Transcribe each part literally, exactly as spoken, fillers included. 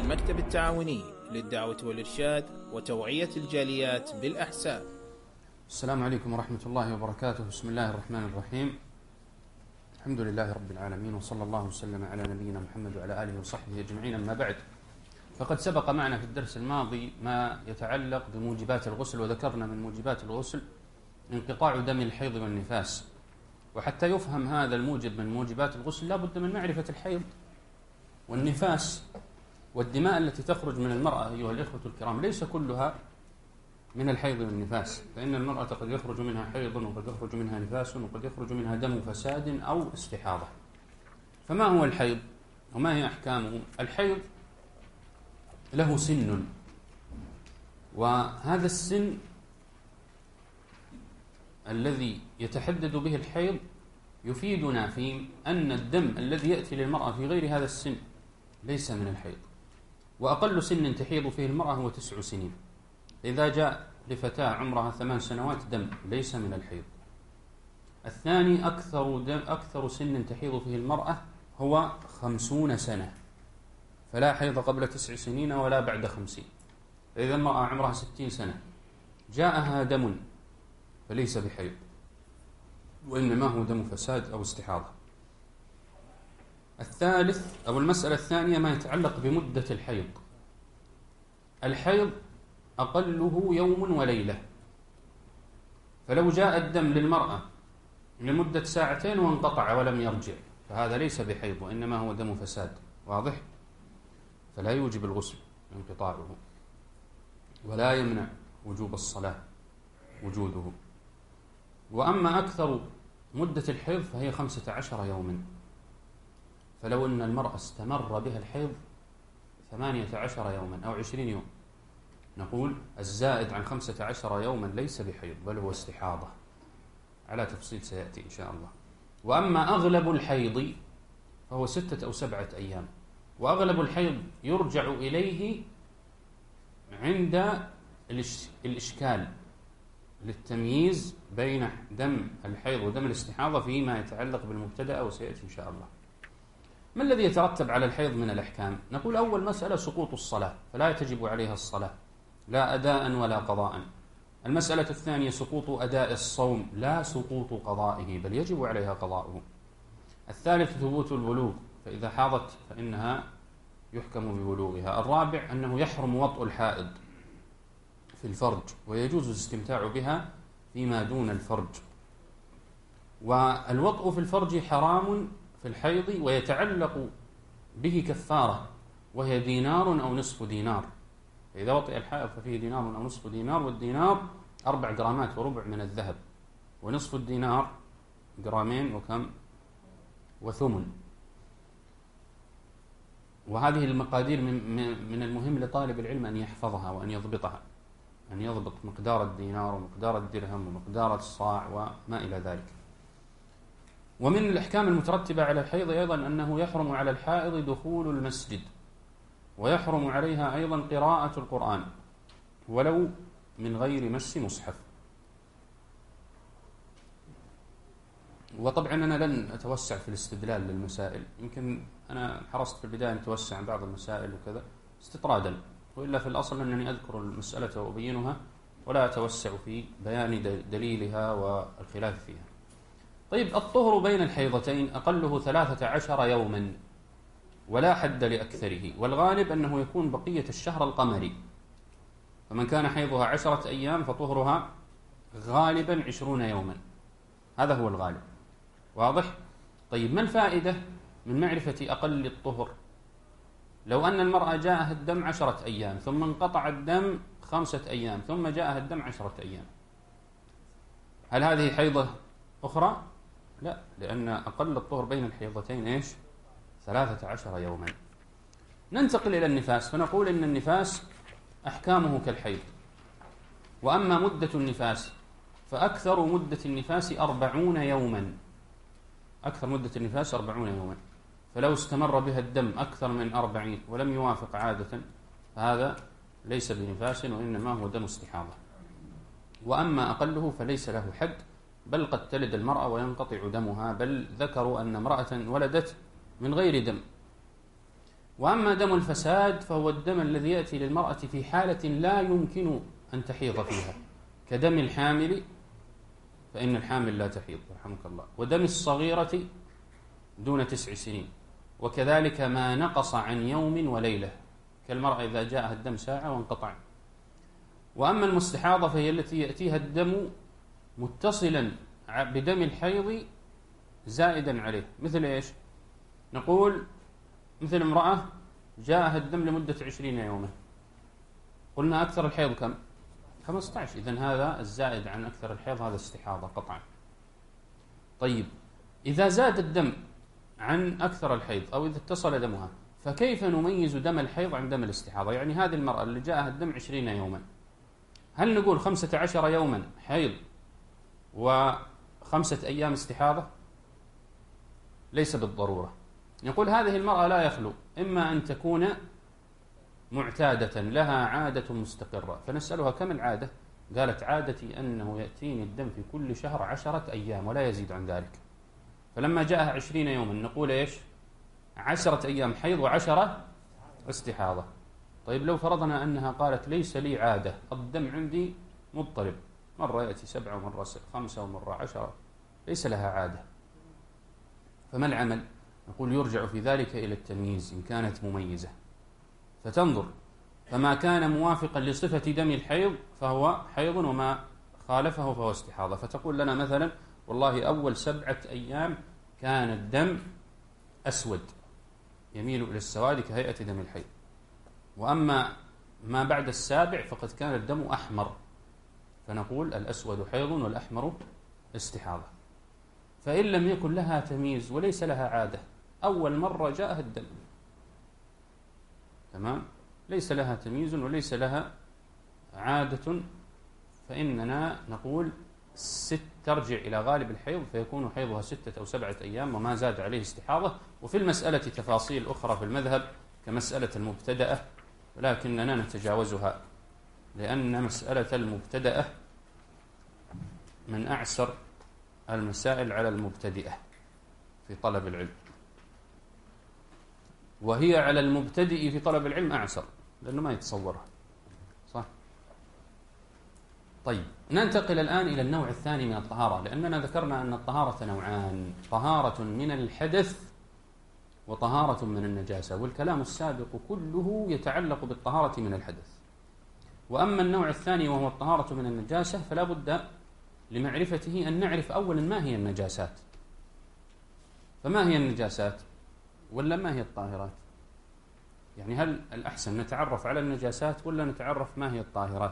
المكتب التعاوني للدعوة والإرشاد وتوعية الجاليات بالأحساء. السلام عليكم ورحمة الله وبركاته. بسم الله الرحمن الرحيم. الحمد لله رب العالمين، وصلى الله وسلم على نبينا محمد وعلى آله وصحبه أجمعين. أما بعد، فقد سبق معنا في الدرس الماضي ما يتعلق بموجبات الغسل، وذكرنا من موجبات الغسل انقطاع دم الحيض والنفاس. وحتى يفهم هذا الموجب من موجبات الغسل لا بد من معرفة الحيض والنفاس والدماء التي تخرج من المرأة. أيها الإخوة الكرام، ليس كلها من الحيض والنفاس، فإن المرأة قد يخرج منها حيض وقد يخرج منها نفاس وقد يخرج منها دم فساد أو استحاضة. فما هو الحيض وما هي أحكامه؟ الحيض له سن، وهذا السن الذي يتحدد به الحيض يفيدنا في أن الدم الذي يأتي للمرأة في غير هذا السن ليس من الحيض. وأقل سن تحيض فيه المرأة هو تسع سنين. إذا جاء لفتاة عمرها ثمان سنوات دم ليس من الحيض. الثاني أكثر, دم أكثر سن تحيض فيه المرأة هو خمسون سنة، فلا حيض قبل تسع سنين ولا بعد خمسين. إذا المرأة عمرها ستين سنة جاءها دم فليس بحيض، وإنما هو دم فساد أو استحاضة. الثالث أو المسألة الثانية ما يتعلق بمدة الحيض. الحيض أقله يوم وليلة، فلو جاء الدم للمرأة لمدة ساعتين وانقطع ولم يرجع فهذا ليس بحيض وإنما هو دم فساد. واضح؟ فلا يوجب الغسل انقطاعه، ولا يمنع وجوب الصلاة وجوده. وأما أكثر مدة الحيض فهي خمسة عشر يوما، فلو أن المرأة استمر بها الحيض ثمانية عشر يوما أو عشرين يوم نقول الزائد عن خمسة عشر يوما ليس بحيض بل هو استحاضة، على تفصيل سيأتي إن شاء الله. وأما أغلب الحيض فهو ستة أو سبعة أيام، وأغلب الحيض يرجع إليه عند الإشكال للتمييز بين دم الحيض ودم الاستحاضة فيما يتعلق بالمبتدأ، وسيأتي إن شاء الله. ما الذي يترتب على الحيض من الأحكام؟ نقول أول مسألة سقوط الصلاة، فلا تجب عليها الصلاة لا أداء ولا قضاء. المسألة الثانية سقوط أداء الصوم، لا سقوط قضائه بل يجب عليها قضاؤه. الثالث ثبوت البلوغ، فإذا حاضت فإنها يحكم ببلوغها. الرابع أنه يحرم وطء الحائض في الفرج ويجوز الاستمتاع بها فيما دون الفرج. والوطء في الفرج حرام في الحيض ويتعلق به كفارة، وهي دينار أو نصف دينار. إذا وطئ الحائض ففيه دينار أو نصف دينار، والدينار أربع جرامات وربع من الذهب، ونصف الدينار جرامين وكم وثمن. وهذه المقادير من المهم لطالب العلم أن يحفظها وأن يضبطها، أن يضبط مقدار الدينار ومقدار الدرهم ومقدار الصاع وما إلى ذلك. ومن الأحكام المترتبة على الحيض أيضا أنه يحرم على الحائض دخول المسجد، ويحرم عليها أيضا قراءة القرآن ولو من غير مس مصحف. وطبعا أنا لن أتوسع في الاستدلال للمسائل، يمكن أنا حرصت في البداية أن أتوسع عن بعض المسائل وكذا استطرادا، وإلا في الأصل أنني أذكر المسألة وأبينها ولا أتوسع في بيان دليلها والخلاف فيها. طيب، الطهر بين الحيضتين أقله ثلاثة عشر يوما ولا حد لأكثره، والغالب أنه يكون بقية الشهر القمري، فمن كان حيضها عشرة أيام فطهرها غالبا عشرون يوما، هذا هو الغالب. واضح؟ طيب، ما الفائدة من معرفة أقل الطهر؟ لو أن المرأة جاءها الدم عشرة أيام ثم انقطع الدم خمسة أيام ثم جاءها الدم عشرة أيام، هل هذه حيضة أخرى؟ لا، لأن أقل الطهر بين الحيضتين إيش؟ ثلاثة عشر يوما. ننتقل إلى النفاس، فنقول إن النفاس أحكامه كالحيض. وأما مدة النفاس فأكثر مدة النفاس أربعون يوما، أكثر مدة النفاس أربعون يوما، فلو استمر بها الدم أكثر من أربعين ولم يوافق عادة فهذا ليس بنفاس وإنما هو دم استحاضة. وأما أقله فليس له حد، بل قد تلد المرأة وينقطع دمها، بل ذكروا أن امرأة ولدت من غير دم وأما دم الفساد فهو الدم الذي يأتي للمرأة في حالة لا يمكن أن تحيض فيها، كدم الحامل، فإن الحامل لا تحيض رحمك الله، ودم الصغيرة دون تسع سنين، وكذلك ما نقص عن يوم وليلة، كالمرأة إذا جاءها الدم ساعة وانقطع. وأما المستحاضة فهي التي يأتيها الدم متصلا بدم الحيض زائدا عليه. مثل إيش؟ نقول مثل امرأة جاءها الدم لمدة عشرين يوما، قلنا أكثر الحيض كم؟ خمسة عشر، إذن هذا الزائد عن أكثر الحيض هذا استحاضة قطعا. طيب إذا زاد الدم عن أكثر الحيض أو إذا اتصل دمها، فكيف نميز دم الحيض عن دم الاستحاضة؟ يعني هذه المرأة اللي جاءها الدم عشرين يوما، هل نقول خمسة عشر يوما حيض وخمسة أيام استحاضة؟ ليس بالضرورة. نقول هذه المرأة لا يخلو إما أن تكون معتادة لها عادة مستقرة، فنسألها كم العادة؟ قالت عادتي أنه يأتيني الدم في كل شهر عشرة أيام ولا يزيد عن ذلك. فلما جاءها عشرين يوما نقول إيش؟ عشرة أيام حيض وعشرة استحاضة. طيب لو فرضنا أنها قالت ليس لي عادة، الدم عندي مضطرب، مرة يأتي سبعة ومرة خمسة ومرة عشرة، ليس لها عادة، فما العمل؟ نقول يرجع في ذلك إلى التمييز إن كانت مميزة، فتنظر، فما كان موافقا لصفة دم الحيض فهو حيض وما خالفه فهو استحاضة. فتقول لنا مثلا والله أول سبعة أيام كان الدم أسود يميل إلى السواد كهيئة دم الحيض، وأما ما بعد السابع فقد كان الدم أحمر، فنقول الأسود حيض والأحمر استحاضة. فإن لم يكن لها تمييز وليس لها عادة، أول مرة جاءها الدم، تمام، ليس لها تمييز وليس لها عادة، فإننا نقول ست ترجع إلى غالب الحيض، فيكون حيضها ستة أو سبعة أيام وما زاد عليه استحاضة. وفي المسألة تفاصيل أخرى في المذهب كمسألة المبتدأة، ولكننا نتجاوزها لأن مسألة المبتدأة من أعسر المسائل على المبتدئة في طلب العلم، وهي على المبتدئ في طلب العلم أعسر لأنه ما يتصورها، صح؟ طيب ننتقل الآن إلى النوع الثاني من الطهارة، لأننا ذكرنا أن الطهارة نوعان، طهارة من الحدث وطهارة من النجاسة، والكلام السابق كله يتعلق بالطهارة من الحدث. وأما النوع الثاني وهو الطهارة من النجاسة فلا بد لمعرفته أن نعرف أولا ما هي النجاسات، فما هي النجاسات ولا ما هي الطاهرات؟ يعني هل الأحسن نتعرف على النجاسات ولا نتعرف ما هي الطاهرات؟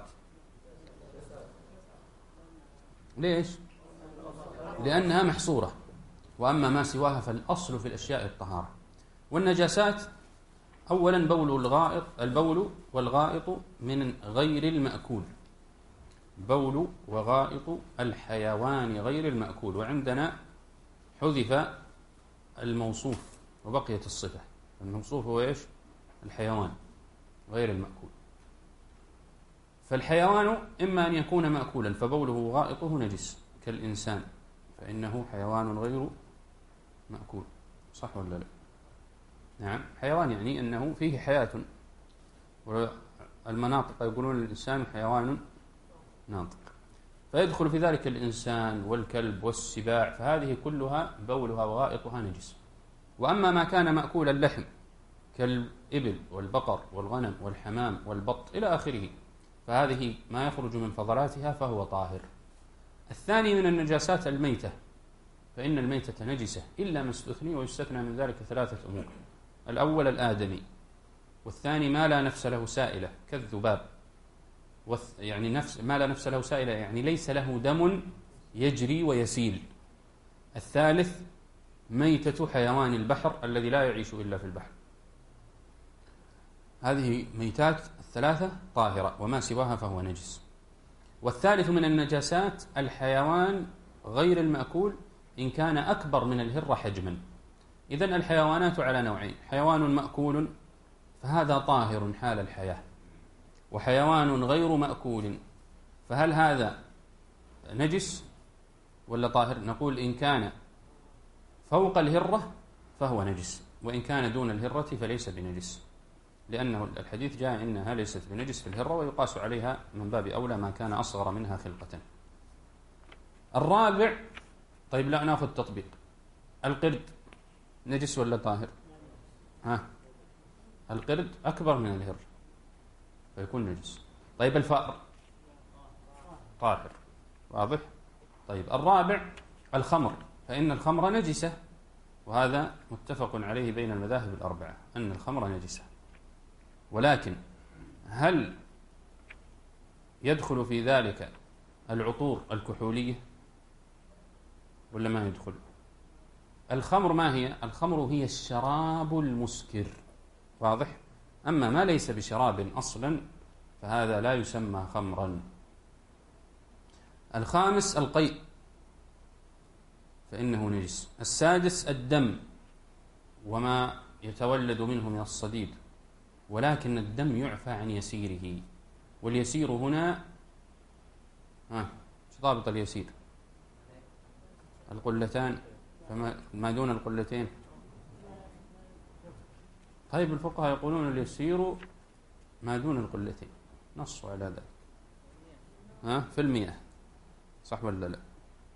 ليش؟ لأنها محصورة، وأما ما سواها فالأصل في الأشياء الطهارة. والنجاسات أولا بول الغائط، البول والغائط من غير المأكول، بول وغائط الحيوان غير المأكول، وعندنا حذف الموصوف وبقيت الصفة، الموصوف هو إيش؟ الحيوان غير المأكول. فالحيوان إما أن يكون مأكولا فبوله وغائطه نجس كالإنسان، فإنه حيوان غير مأكول، صح ولا لا؟ نعم، حيوان يعني أنه فيه حياة، والمناطق يقولون الإنسان حيوان ناطق، فيدخل في ذلك الإنسان والكلب والسباع، فهذه كلها بولها وغائطها نجس. وأما ما كان مأكول اللحم كالإبل والبقر والغنم والحمام والبط إلى آخره، فهذه ما يخرج من فضلاتها فهو طاهر. الثاني من النجاسات الميتة، فإن الميتة نجسة إلا ما استثني، ويستثنى من ذلك ثلاثة أمور: الأول الآدمي، والثاني ما لا نفس له سائلة كالذباب، يعني نفس ما لا نفس له سائلة يعني ليس له دم يجري ويسيل، الثالث ميتة حيوان البحر الذي لا يعيش إلا في البحر. هذه ميتات الثلاثة طاهرة وما سواها فهو نجس. والثالث من النجاسات الحيوان غير المأكول إن كان أكبر من الهرة حجما. إذن الحيوانات على نوعين: حيوان مأكول فهذا طاهر حال الحياة، وحيوان غير مأكول، فهل هذا نجس ولا طاهر؟ نقول إن كان فوق الهرة فهو نجس، وإن كان دون الهرة فليس بنجس، لأنه الحديث جاء إنها ليست بنجس في الهرة، ويقاس عليها من باب أولى ما كان أصغر منها خلقة. الرابع، طيب لا نأخذ تطبيق، القرد نجس ولا طاهر؟ ها، القرد أكبر من الهر فيكون نجس. طيب الفأر طاهر، واضح؟ طيب الرابع الخمر، فإن الخمر نجسة، وهذا متفق عليه بين المذاهب الأربعة أن الخمر نجسة، ولكن هل يدخل في ذلك العطور الكحولية ولا ما يدخل؟ الخمر ما هي؟ الخمر هي الشراب المسكر، واضح؟ أما ما ليس بشراب أصلا فهذا لا يسمى خمرا. الخامس القيء فإنه نجس. السادس الدم وما يتولد منه من الصديد، ولكن الدم يعفى عن يسيره، واليسير هنا ها ايش ضابط اليسير؟ القلتان، فما ما دون القلتين. طيب الفقهاء يقولون اليسير ما دون القلتين، نصوا على ذلك ها في المياه، صح ولا لا؟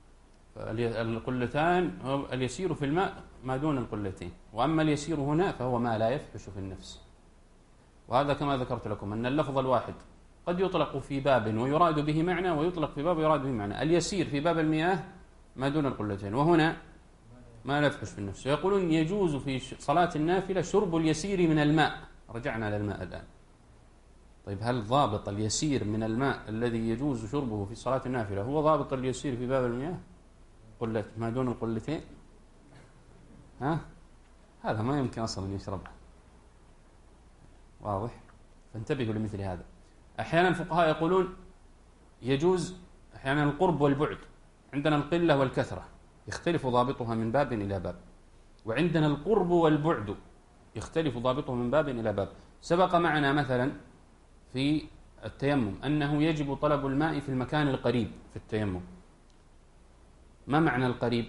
القلتان هو اليسير في الماء ما دون القلتين، وأما اليسير هنا فهو ما لا يفحش في النفس. وهذا كما ذكرت لكم أن اللفظ الواحد قد يطلق في باب ويراد به معنى، ويطلق في باب ويراد به معنى. اليسير في باب المياه ما دون القلتين، وهنا ما لا يفحش في النفس. يقولون يجوز في صلاة النافلة شرب اليسير من الماء. رجعنا للماء الآن. طيب هل ضابط اليسير من الماء الذي يجوز شربه في صلاة النافلة هو ضابط اليسير في باب المياه قلة ما دون القلتين؟ ها؟ هذا ما يمكن أصلا يشربها، واضح؟ فانتبهوا لمثل هذا. أحيانا الفقهاء يقولون يجوز أحيانا القرب والبعد، عندنا القلة والكثرة يختلف ضابطها من باب إلى باب، وعندنا القرب والبعد يختلف ضابطه من باب إلى باب. سبق معنا مثلا في التيمم أنه يجب طلب الماء في المكان القريب في التيمم. ما معنى القريب؟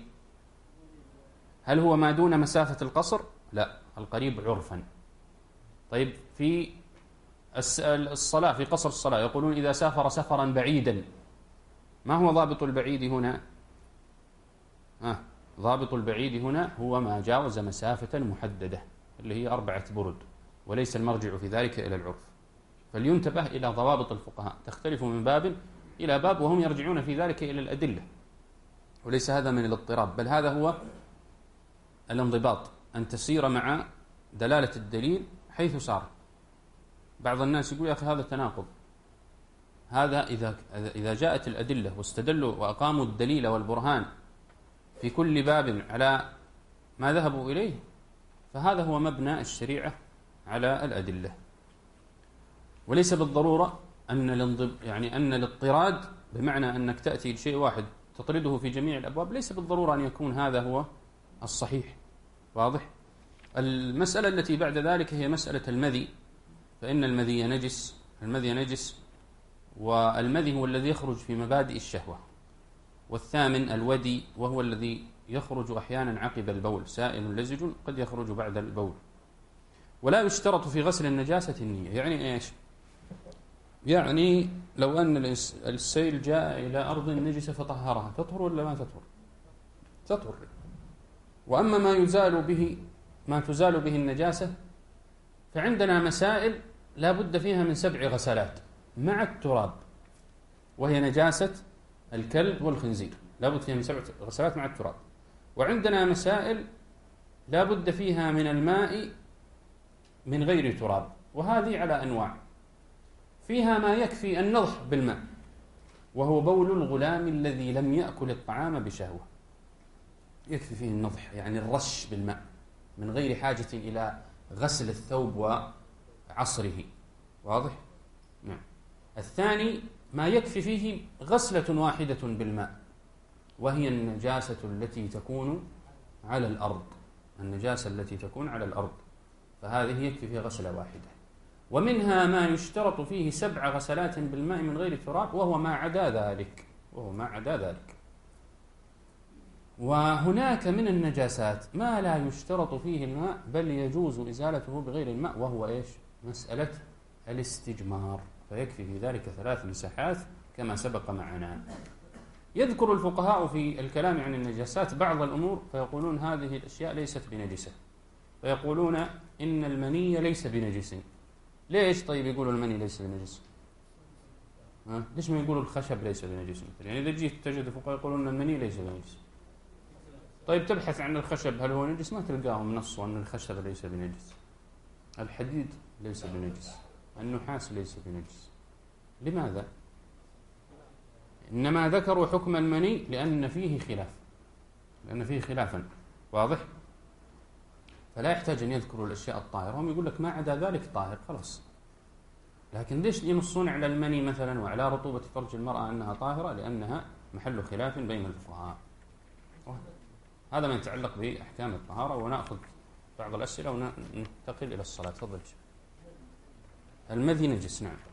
هل هو ما دون مسافة القصر؟ لا، القريب عرفا. طيب في الصلاة، في قصر الصلاة يقولون إذا سافر سفرا بعيدا، ما هو ضابط البعيد هنا؟ آه ضابط البعيد هنا هو ما جاوز مسافة محددة اللي هي أربعة برد، وليس المرجع في ذلك إلى العرف. فلينتبه إلى ضوابط الفقهاء، تختلف من باب إلى باب، وهم يرجعون في ذلك إلى الأدلة، وليس هذا من الاضطراب، بل هذا هو الانضباط، أن تسير مع دلالة الدليل حيث صار. بعض الناس يقول يا أخي هذا تناقض. هذا إذا إذا جاءت الأدلة واستدلوا وأقاموا الدليل والبرهان في كل باب على ما ذهبوا إليه، فهذا هو مبنى الشريعة على الأدلة. وليس بالضرورة أن الانضب يعني أن الاضطراد بمعنى أنك تأتي لشيء واحد تطرده في جميع الأبواب، ليس بالضرورة أن يكون هذا هو الصحيح، واضح؟ المسألة التي بعد ذلك هي مسألة المذي، فإن المذي نجس. المذي نجس، والمذي هو الذي يخرج في مبادئ الشهوة. والثامن الودي، وهو الذي يخرج أحيانا عقب البول، سائل لزج قد يخرج بعد البول. ولا يشترط في غسل النجاسة النية. يعني إيش؟ يعني لو أن السيل جاء إلى أرض نجسة فطهرها، تطهر ولا ما تطهر؟ تطهر. وأما ما يزال به ما تزال به النجاسة فعندنا مسائل لا بد فيها من سبع غسلات مع التراب، وهي نجاسة الكلب والخنزير، لا بد فيها من سبع غسلات مع التراب. وعندنا مسائل لا بد فيها من الماء من غير تراب، وهذه على أنواع. فيها ما يكفي النضح بالماء، وهو بول الغلام الذي لم يأكل الطعام بشهوة، يكفي فيه النضح يعني الرش بالماء من غير حاجة إلى غسل الثوب وعصره، واضح؟ نعم. الثاني ما يكفي فيه غسلة واحدة بالماء، وهي النجاسة التي تكون على الأرض، النجاسة التي تكون على الأرض، فهذه يكفي فيها غسلة واحدة. ومنها ما يشترط فيه سبع غسلات بالماء من غير تراب، وهو ما عدا ذلك، وهو ما عدا ذلك. وهناك من النجاسات ما لا يشترط فيه الماء بل يجوز إزالته بغير الماء، وهو إيش؟ مسألة الاستجمار، فيكفي في ذلك ثلاث مساحات كما سبق معنا. يذكر الفقهاء في الكلام عن النجاسات بعض الأمور فيقولون هذه الأشياء ليست بنجسة، فيقولون إن المني ليس بنجس. ليش طيب يقولوا المني ليس بنجس؟ ها؟ ليش ما يقولوا الخشب ليس بنجس مثلا؟ يعني إذا جيت تجد الفقهاء يقولون أن المني ليس بنجس، طيب تبحث عن الخشب هل هو نجس ما تلقاهم نصوا أن الخشب ليس بنجس، الحديد ليس بنجس، النحاس ليس بنجس. لماذا؟ إنما ذكروا حكم المني لأن فيه خلاف، لأن فيه خلافا واضح، فلا يحتاج أن يذكروا الأشياء الطاهرة، هم يقول لك ما عدا ذلك طاهر خلاص. لكن ليش ينصون على المني مثلا وعلى رطوبة فرج المرأة أنها طاهرة؟ لأنها محل خلاف بين الفقهاء. هذا ما يتعلق بأحكام الطهارة، ونأخذ بعض الأسئلة وننتقل إلى الصلاة. تفضل. المذي نجس، نعم.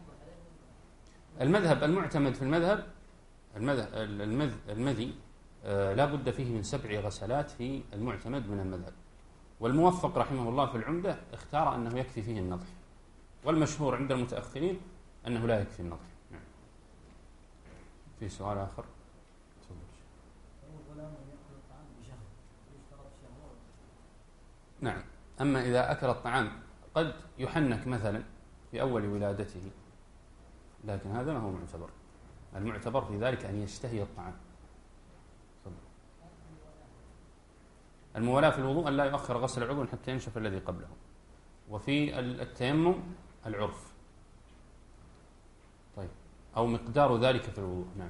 المذهب المعتمد في المذهب المذ المذي آه لا بد فيه من سبع غسلات في المعتمد من المذهب، والموفق رحمه الله في العمدة اختار أنه يكفي فيه النضح، والمشهور عند المتأخرين أنه لا يكفي النضح. نعم. في سؤال آخر؟ نعم. أما إذا أكل الطعام قد يحنك مثلا في أول ولادته، لكن هذا ما هو معتبر، المعتبر في ذلك أن يشتهي الطعام. الموالاة في الوضوء أن لا يؤخر غسل العضو حتى ينشف الذي قبله، وفي التيمم العرف، طيب، أو مقدار ذلك في الوضوء. نعم.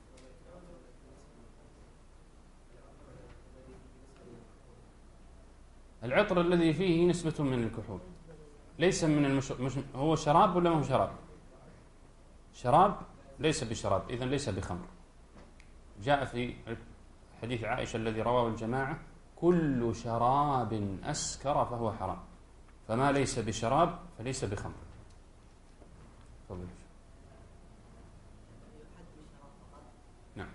العطر الذي فيه نسبة من الكحول ليس من المش... مش... هو شراب ولا ما هو شراب؟ شراب ليس بشراب، إذن ليس بخمر. جاء في حديث عائشة الذي رواه الجماعة: كل شراب أسكر فهو حرام، فما ليس بشراب فليس بخمر. تفضل. نعم.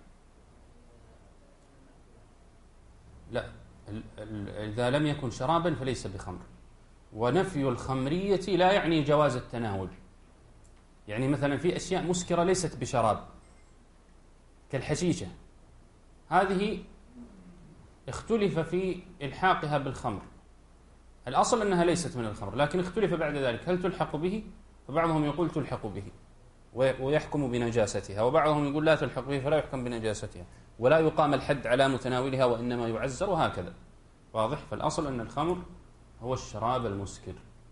لا، إذا لم يكن شرابا فليس بخمر، ونفي الخمرية لا يعني جواز التناول. يعني مثلا في أشياء مسكرة ليست بشراب كالحشيشة، هذه اختلف في إلحاقها بالخمر، الأصل أنها ليست من الخمر، لكن اختلف بعد ذلك هل تلحق به، فبعضهم يقول تلحق به ويحكم بنجاستها، وبعضهم يقول لا تلحق به فلا يحكم بنجاستها، ولا يقام الحد على متناولها وإنما يعزر، وهكذا. واضح؟ فالأصل أن الخمر هو الشراب المسكر.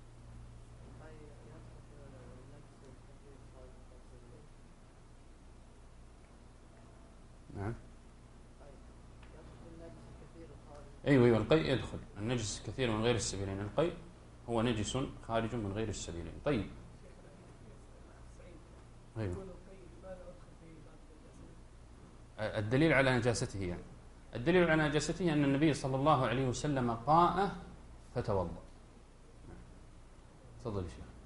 نعم. أيوة أيوة القيء يدخل، النجس كثير من غير السبيلين، القيء هو نجس خارج من غير السبيلين. طيب. أيوة. الدليل على نجاسته، يعني الدليل على نجاسته أن النبي صلى الله عليه وسلم قاء فتوضأ. تفضل يا شيخ.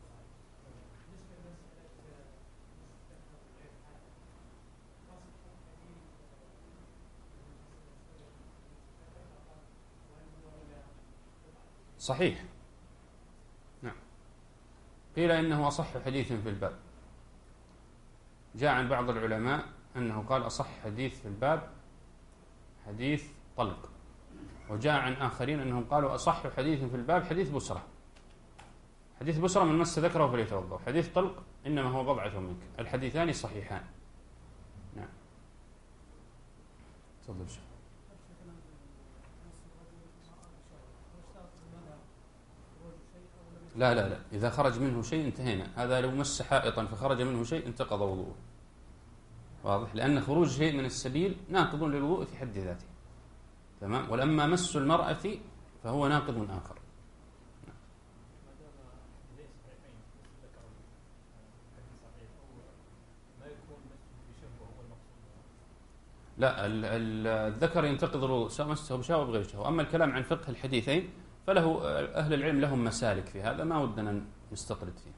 صحيح، نعم. قيل إنه أصح حديث في الباب، جاء عن بعض العلماء أنه قال أصح حديث في الباب حديث طلق، وجاء عن آخرين أنهم قالوا أصح حديث في الباب حديث بسرة، حديث بسرة من مس ذكره فليتوضأ، حديث طلق إنما هو بضعة منك، الحديثان صحيحان. نعم. تفضل شيخ. لا لا لا، إذا خرج منه شيء انتهينا، هذا لو مس حائطا فخرج منه شيء انتقض وضوءه. واضح؟ لأن خروج شيء من السبيل ناقض للوضوء في حد ذاته، تمام. ولما مس المرأة فهو ناقض آخر. لا، الذكر ينتقض الوضوء سواء مسه بشهوة بغير شهوة. أما الكلام عن فقه الحديثين فله أهل العلم لهم مسالك في هذا، ما ودنا نستطرد فيه.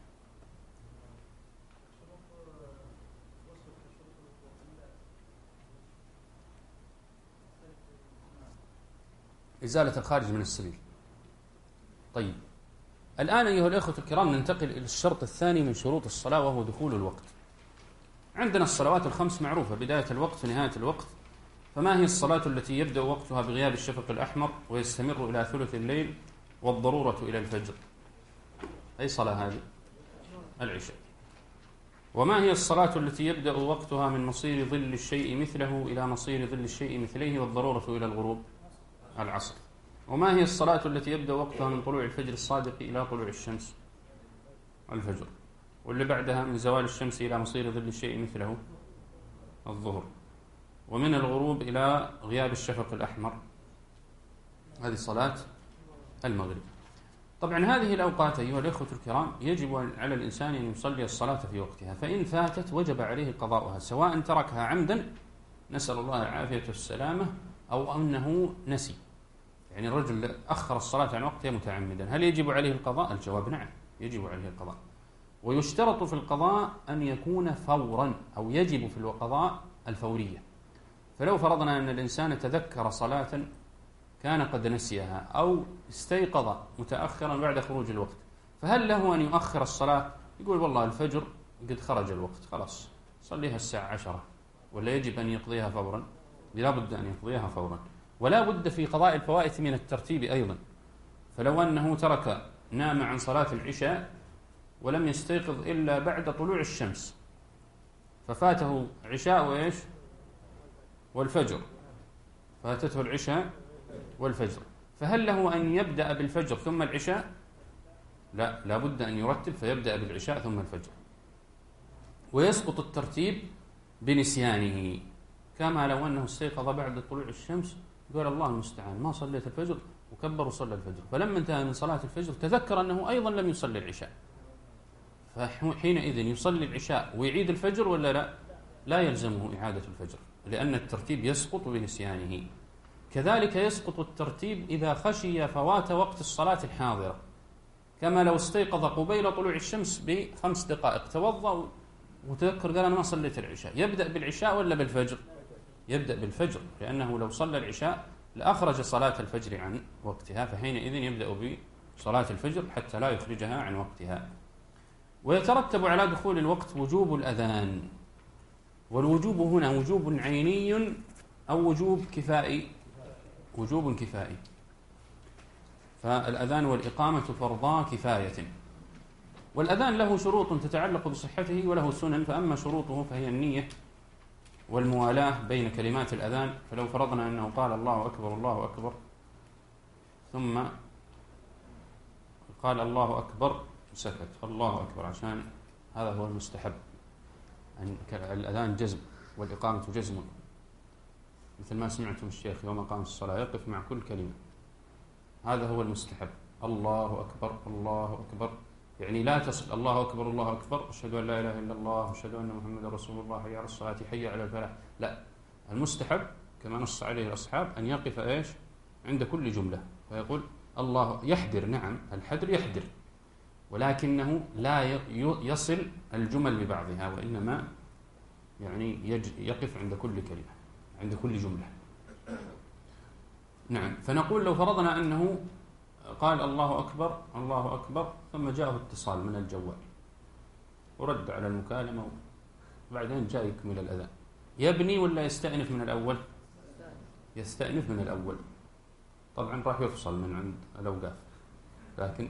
إزالة الخارج من السبيل. طيب، الآن أيها الأخوة الكرام ننتقل إلى الشرط الثاني من شروط الصلاة، وهو دخول الوقت. عندنا الصلوات الخمس معروفة، بداية الوقت ونهاية الوقت. فما هي الصلاة التي يبدأ وقتها بغياب الشفق الأحمر ويستمر إلى ثلث الليل والضرورة إلى الفجر؟ أي صلاة هذه؟ العشاء. وما هي الصلاة التي يبدأ وقتها من مصير ظل الشيء مثله إلى مصير ظل الشيء مثليه والضرورة إلى الغروب؟ العصر. وما هي الصلاة التي يبدأ وقتها من طلوع الفجر الصادق إلى طلوع الشمس؟ الفجر. واللي بعدها من زوال الشمس إلى مصير ظل الشيء مثله؟ الظهر. ومن الغروب إلى غياب الشفق الأحمر، هذه صلاة المغرب. طبعا هذه الأوقات أيها الأخوة الكرام يجب على الإنسان أن يصلي الصلاة في وقتها، فإن فاتت وجب عليه قضاؤها، سواء تركها عمدا نسأل الله العافية والسلامة أو أنه نسي. يعني الرجل أخر الصلاة عن وقتها متعمدا، هل يجب عليه القضاء؟ الجواب نعم، يجب عليه القضاء. ويشترط في القضاء أن يكون فورا، أو يجب في القضاء الفورية. فلو فرضنا أن الإنسان تذكر صلاة كان قد نسيها أو استيقظ متأخرا بعد خروج الوقت، فهل له أن يؤخر الصلاة؟ يقول والله الفجر قد خرج الوقت، خلاص صليها الساعة عشرة، ولا يجب أن يقضيها فورا؟ لا بد أن يقضيها فورا. ولا بد في قضاء الفوائت من الترتيب أيضا. فلو أنه ترك نام عن صلاة العشاء ولم يستيقظ إلا بعد طلوع الشمس، ففاته عشاء وإيش؟ والفجر، فاتته العشاء والفجر، فهل له أن يبدأ بالفجر ثم العشاء؟ لا، لا بد أن يرتب فيبدأ بالعشاء ثم الفجر. ويسقط الترتيب بنسيانه، كما لو أنه استيقظ بعد طلوع الشمس قال الله المستعان ما صليت الفجر، وكبر وصلى الفجر، فلما انتهى من صلاة الفجر تذكر أنه أيضا لم يصلي العشاء، فحينئذ يصلي العشاء ويعيد الفجر ولا لا؟ لا يلزمه إعادة الفجر، لأن الترتيب يسقط بنسيانه. كذلك يسقط الترتيب إذا خشي فوات وقت الصلاة الحاضرة، كما لو استيقظ قبيل طلوع الشمس بخمس دقائق، توضأ وتذكر قال أنا ما صليت العشاء، يبدأ بالعشاء ولا بالفجر؟ يبدأ بالفجر، لأنه لو صلى العشاء لأخرج صلاة الفجر عن وقتها، فحينئذ يبدأ بصلاة الفجر حتى لا يخرجها عن وقتها. ويترتب على دخول الوقت وجوب الأذان، والوجوب هنا وجوب عيني أو وجوب كفائي؟ وجوب كفائي. فالأذان والإقامة فرضا كفاية. والأذان له شروط تتعلق بصحته وله سنن، فأما شروطه فهي النية والموالاة بين كلمات الأذان. فلو فرضنا أنه قال الله أكبر الله أكبر ثم قال الله أكبر سكت، الله أكبر، عشان هذا هو المستحب، أن الأذان جزم والإقامة جزم، مثل ما سمعتم الشيخ يوم قام الصلاة يقف مع كل كلمة، هذا هو المستحب. الله أكبر الله أكبر، يعني لا تصل الله أكبر الله أكبر أشهد أن لا إله إلا الله أشهد أن محمدا رسول الله حي على الصلاة حي على الفلاح، لا، المستحب كما نص عليه الأصحاب أن يقف إيش؟ عند كل جملة، فيقول الله، يحدر، نعم الحدر يحدر، ولكنه لا يصل الجمل ببعضها، وإنما يعني يقف عند كل كلمة عند كل جملة. نعم، فنقول لو فرضنا أنه قال الله أكبر الله أكبر ثم جاءه اتصال من الجوال ورد على المكالمة وبعدين جاء يكمل الأذان، يبني ولا يستأنف من الأول؟ يستأنف من الأول. طبعا راح يفصل من عند الأوقاف، لكن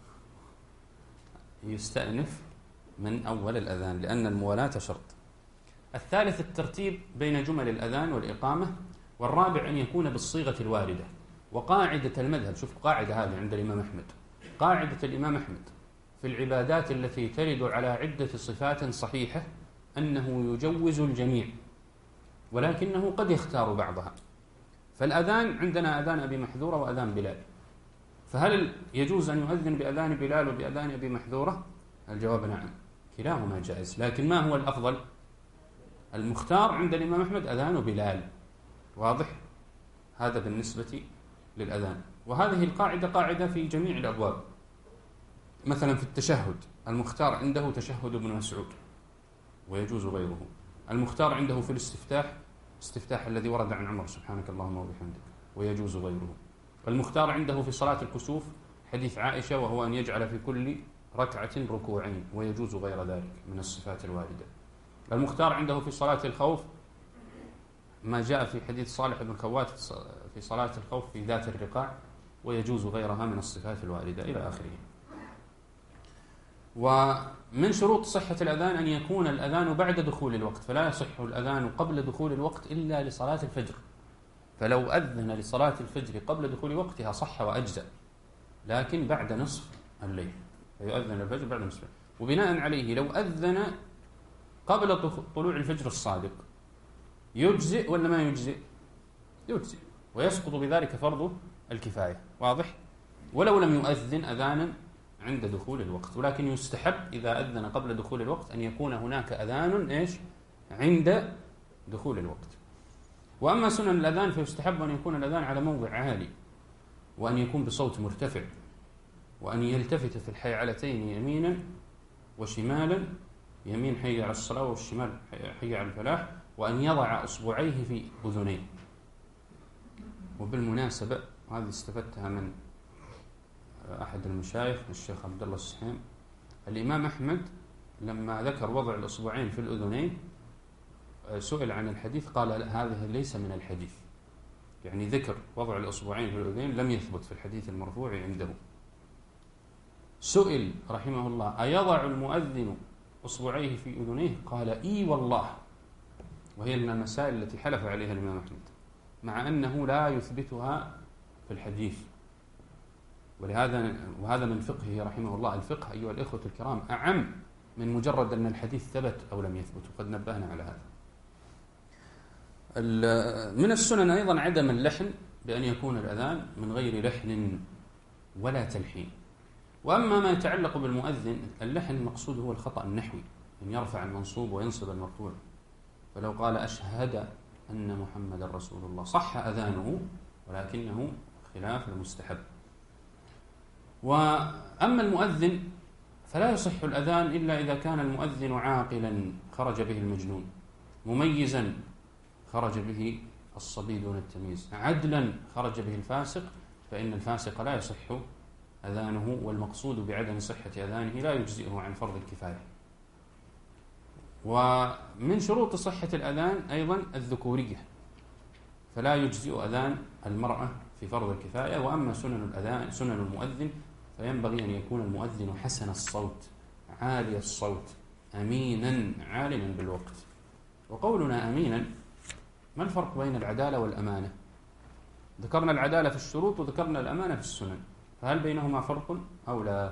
يستأنف من أول الأذان لأن الموالاة شرط. الثالث الترتيب بين جمل الأذان والإقامة. والرابع أن يكون بالصيغة الواردة. وقاعدة المذهب، شوف قاعدة هذه عند الإمام أحمد، قاعدة الإمام أحمد في العبادات التي ترد على عدة صفات صحيحة أنه يجوز الجميع، ولكنه قد يختار بعضها. فالأذان عندنا أذان أبي محذورة وأذان بلال، فهل يجوز أن يؤذن بأذان بلال وبأذان أبي محذورة؟ الجواب نعم، كلاهما جائز، لكن ما هو الأفضل؟ المختار عند الإمام أحمد أذان بلال، واضح؟ هذا بالنسبة للأذان. وهذه القاعدة قاعدة في جميع الأبواب. مثلا في التشهد المختار عنده تشهد ابن مسعود ويجوز غيره. المختار عنده في الاستفتاح استفتاح الذي ورد عن عمر سبحانك اللهم وبحمدك ويجوز غيره. والمختار عنده في صلاة الكسوف حديث عائشة، وهو أن يجعل في كل ركعة ركوعين، ويجوز غير ذلك من الصفات الواردة. المختار عنده في صلاة الخوف ما جاء في حديث صالح بن خوات في صلاة الخوف في ذات الرقاع، ويجوز غيرها من الصفات الواردة إلى آخره. ومن شروط صحة الأذان أن يكون الأذان بعد دخول الوقت، فلا يصح الأذان قبل دخول الوقت إلا لصلاة الفجر، فلو أذن لصلاة الفجر قبل دخول وقتها صح وأجزأ، لكن بعد نصف الليل، فيؤذن الفجر بعد نصف الليل. وبناء عليه لو أذن قبل طلوع الفجر الصادق يجزئ ولا ما يجزئ؟ يجزئ، ويسقط بذلك فرض الكفاية. واضح؟ ولو لم يؤذن أذانا عند دخول الوقت، ولكن يستحب إذا أذن قبل دخول الوقت أن يكون هناك أذان إيش؟ عند دخول الوقت. وأما سنن الأذان فيستحب أن يكون الأذان على موضع عالي، وأن يكون بصوت مرتفع، وأن يلتفت في الحيعلتين يمينا وشمالا، يمين حي على الصلاة والشمال حي على الفلاح، وأن يضع أصبعيه في أذنيه. وبالمناسبة هذه استفدتها من أحد المشايخ الشيخ عبد الله السحيم، الإمام أحمد لما ذكر وضع الأصبعين في الأذنين سئل عن الحديث قال هذا ليس من الحديث، يعني ذكر وضع الأصبعين في الأذنين لم يثبت في الحديث المرفوع عنده. سئل رحمه الله أيضع المؤذن أصبعيه في أذنيه؟ قال إي والله، وهي من المسائل التي حلف عليها الإمام أحمد، مع أنه لا يثبتها في الحديث. ولهذا وهذا من فقهه رحمه الله. الفقه أيها الإخوة الكرام أعم من مجرد أن الحديث ثبت أو لم يثبت، وقد نبهنا على هذا. من السنن أيضا عدم اللحن، بأن يكون الأذان من غير لحن ولا تلحين. وأما ما يتعلق بالمؤذن، اللحن المقصود هو الخطأ النحوي، أن يرفع المنصوب وينصب المرفوع. فلو قال أشهد أن محمد رسول الله صح أذانه، ولكنه خلاف المستحب. وأما المؤذن فلا يصح الأذان إلا إذا كان المؤذن عاقلا خرج به المجنون، مميزا خرج به الصبي دون التمييز، عدلا خرج به الفاسق، فإن الفاسق لا يصح أذانه، والمقصود بعدم صحة أذانه لا يجزئه عن فرض الكفاية. ومن شروط صحة الأذان أيضا الذكورية، فلا يجزئ أذان المرأة في فرض الكفاية. وأما سنن الأذان سنن المؤذن فينبغي أن يكون المؤذن حسن الصوت عالي الصوت أمينا عالما بالوقت. وقولنا أمينا، ما الفرق بين العدالة والأمانة؟ ذكرنا العدالة في الشروط وذكرنا الأمانة في السنن، فهل بينهما فرق أو لا؟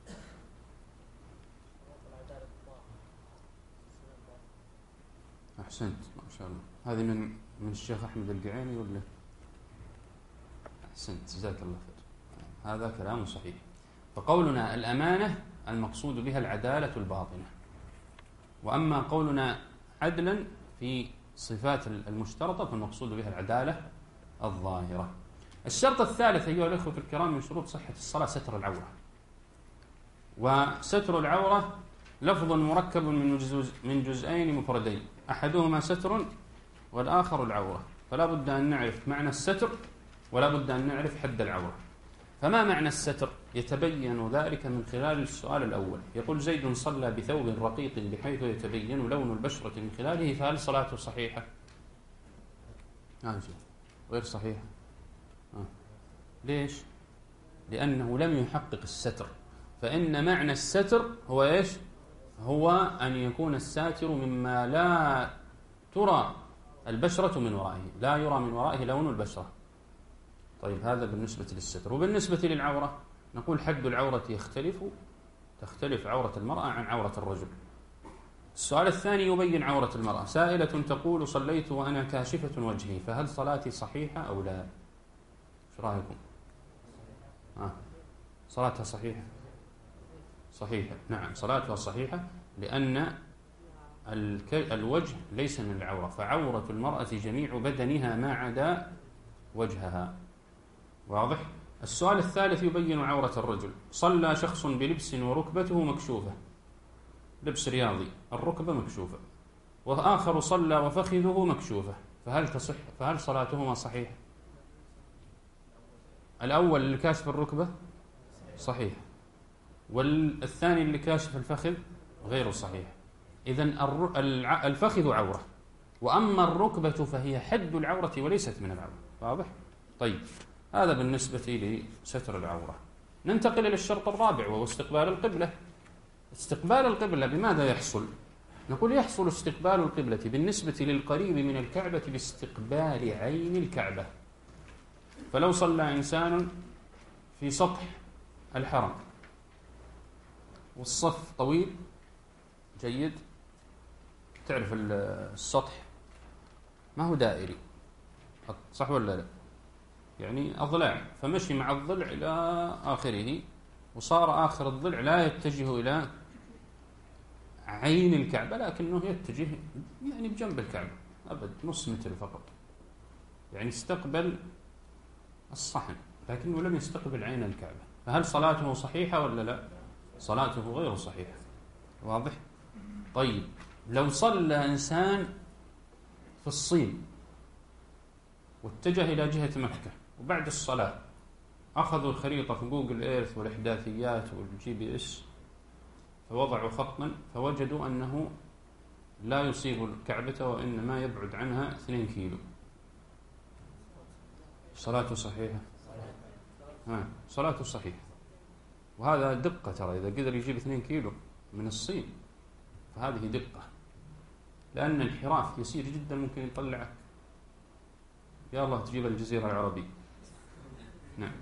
أحسنت ما شاء الله. هذه من من الشيخ أحمد القعيني ولا؟ أحسنت جزاك الله خير، هذا كلام صحيح. فقولنا الأمانة المقصود بها العدالة الباطنة، وأما قولنا عدلا في صفات المشترطة فالمقصود بها العدالة الظاهرة. الشرط الثالث أيها الأخوة الكرام من شروط صحة الصلاة ستر العورة. وستر العورة لفظ مركب من جزء من جزئين مفردين، أحدهما ستر والآخر العورة، فلا بد أن نعرف معنى الستر ولا بد أن نعرف حد العورة. فما معنى الستر؟ يتبين ذلك من خلال السؤال الأول. يقول زيد صلى بثوب رقيق بحيث يتبين لون البشرة من خلاله، فهل صلاته صحيحة؟ آه غير صحيحة. آه. ليش؟ لأنه لم يحقق الستر. فإن معنى الستر هو إيش؟ هو أن يكون الساتر مما لا ترى البشرة من ورائه، لا يرى من ورائه لون البشرة. طيب هذا بالنسبة للستر. وبالنسبة للعورة نقول حد العورة يختلف، تختلف عورة المرأة عن عورة الرجل. السؤال الثاني يبين عورة المرأة. سائلة تقول صليت وأنا كاشفة وجهي، فهل صلاتي صحيحة أو لا؟ ايش رأيكم؟ آه. صلاتها صحيحة؟ صحيحة، نعم صلاتها صحيحة، لأن الوجه ليس من العورة، فعورة المرأة جميع بدنها ما عدا وجهها. واضح؟ السؤال الثالث يبين عورة الرجل. صلى شخص بلبس وركبته مكشوفة، لبس رياضي، الركبة مكشوفة، وآخر صلى وفخذه مكشوفة، فهل تصح؟ فهل صلاتهما صحيحة؟ الأول اللي كاشف الركبة صحيح، والثاني اللي كاشف الفخذ غير صحيح. إذن الفخذ عورة، وأما الركبة فهي حد العورة وليست من العورة. واضح؟ طيب، هذا بالنسبة لستر العورة. ننتقل إلى الشرط الرابع وهو استقبال القبلة. استقبال القبلة بماذا يحصل؟ نقول يحصل استقبال القبلة بالنسبة للقريب من الكعبة باستقبال عين الكعبة. فلو صلى إنسان في سطح الحرم والصف طويل جيد، تعرف السطح ما هو دائري، صح ولا لا؟ يعني أضلاع، فمشي مع الضلع إلى آخره، وصار آخر الضلع لا يتجه إلى عين الكعبة لكنه يتجه يعني بجنب الكعبة أبد نص متر فقط، يعني استقبل الصحن لكنه لم يستقبل عين الكعبة. فهل صلاته صحيحة ولا لا؟ صلاته غير صحيحة. واضح؟ طيب، لو صلى إنسان في الصين واتجه إلى جهة مكة، وبعد الصلاة أخذوا الخريطة في جوجل إيرث والإحداثيات والجي بي إس فوضعوا خطا فوجدوا أنه لا يصيب الكعبة وإنما يبعد عنها اثنين كيلو، صلاته صحيحة؟ ها، صلاته صحيحة. وهذا دقة، ترى إذا قدر يجيب اثنين كيلو من الصين فهذه دقة، لأن انحراف يسير جدا ممكن يطلعك يا الله تجيب الجزيرة العربية. نعم.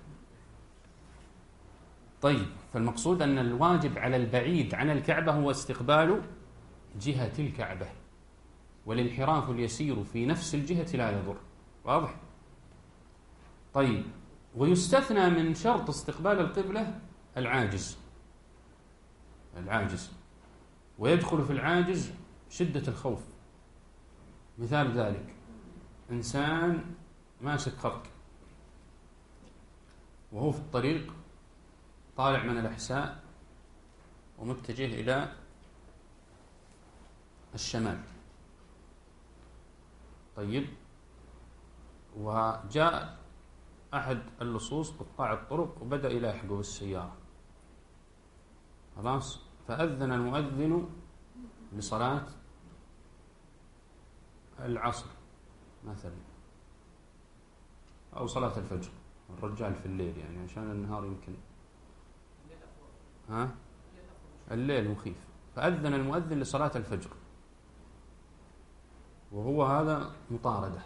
طيب، فالمقصود أن الواجب على البعيد عن الكعبة هو استقبال جهة الكعبة، والانحراف اليسير في نفس الجهة لا يضر. واضح؟ طيب، ويستثنى من شرط استقبال القبلة العاجز العاجز ويدخل في العاجز شدة الخوف. مثال ذلك إنسان ماسك خرق وهو في الطريق طالع من الأحساء ومتجه إلى الشمال. طيب، وجاء أحد اللصوص قطاع الطرق وبدأ يلاحقه بالسيارة، خلاص، فأذن المؤذن لصلاة العصر مثلا أو صلاة الفجر، الرجال في الليل يعني عشان النهار يمكن ها الليل مخيف. فأذن المؤذن لصلاة الفجر وهو هذا مطاردة،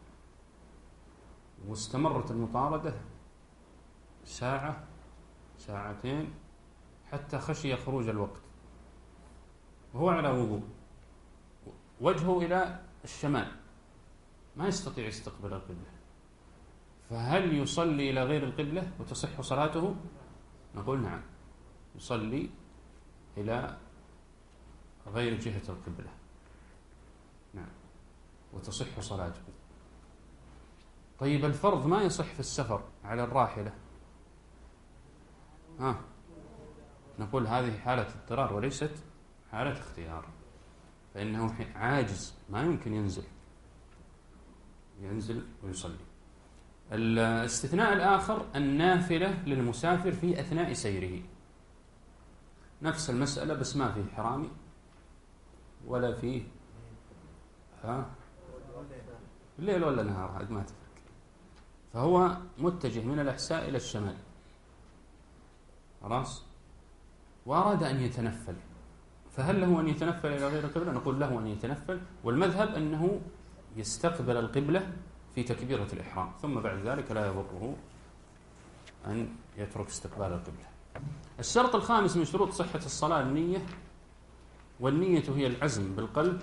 واستمرت المطاردة ساعة ساعتين حتى خشي خروج الوقت، وهو على وضوء وجهه إلى الشمال ما يستطيع يستقبل القبلة. فهل يصلي إلى غير القبلة وتصح صلاته؟ نقول نعم، يصلي إلى غير جهة القبلة، نعم، وتصح صلاته. طيب، الفرض ما يصح في السفر على الراحلة، ها نقول هذه حالة اضطرار وليست حالة اختيار، فإنه عاجز ما يمكن ينزل ينزل ويصلي. الاستثناء الآخر النافلة للمسافر في أثناء سيره، نفس المسألة بس ما فيه حرامي ولا فيه ها الليل ولا نهار، هذا ما تفرق، فهو متجه من الأحساء إلى الشمال، خلاص، وأراد أن يتنفل، فهل له أن يتنفل إلى غير القبلة؟ نقول له أن يتنفل، والمذهب أنه يستقبل القبلة في تكبيرة الإحرام، ثم بعد ذلك لا يضره أن يترك استقبال القبلة. الشرط الخامس من شروط صحة الصلاة النية، والنية هي العزم بالقلب،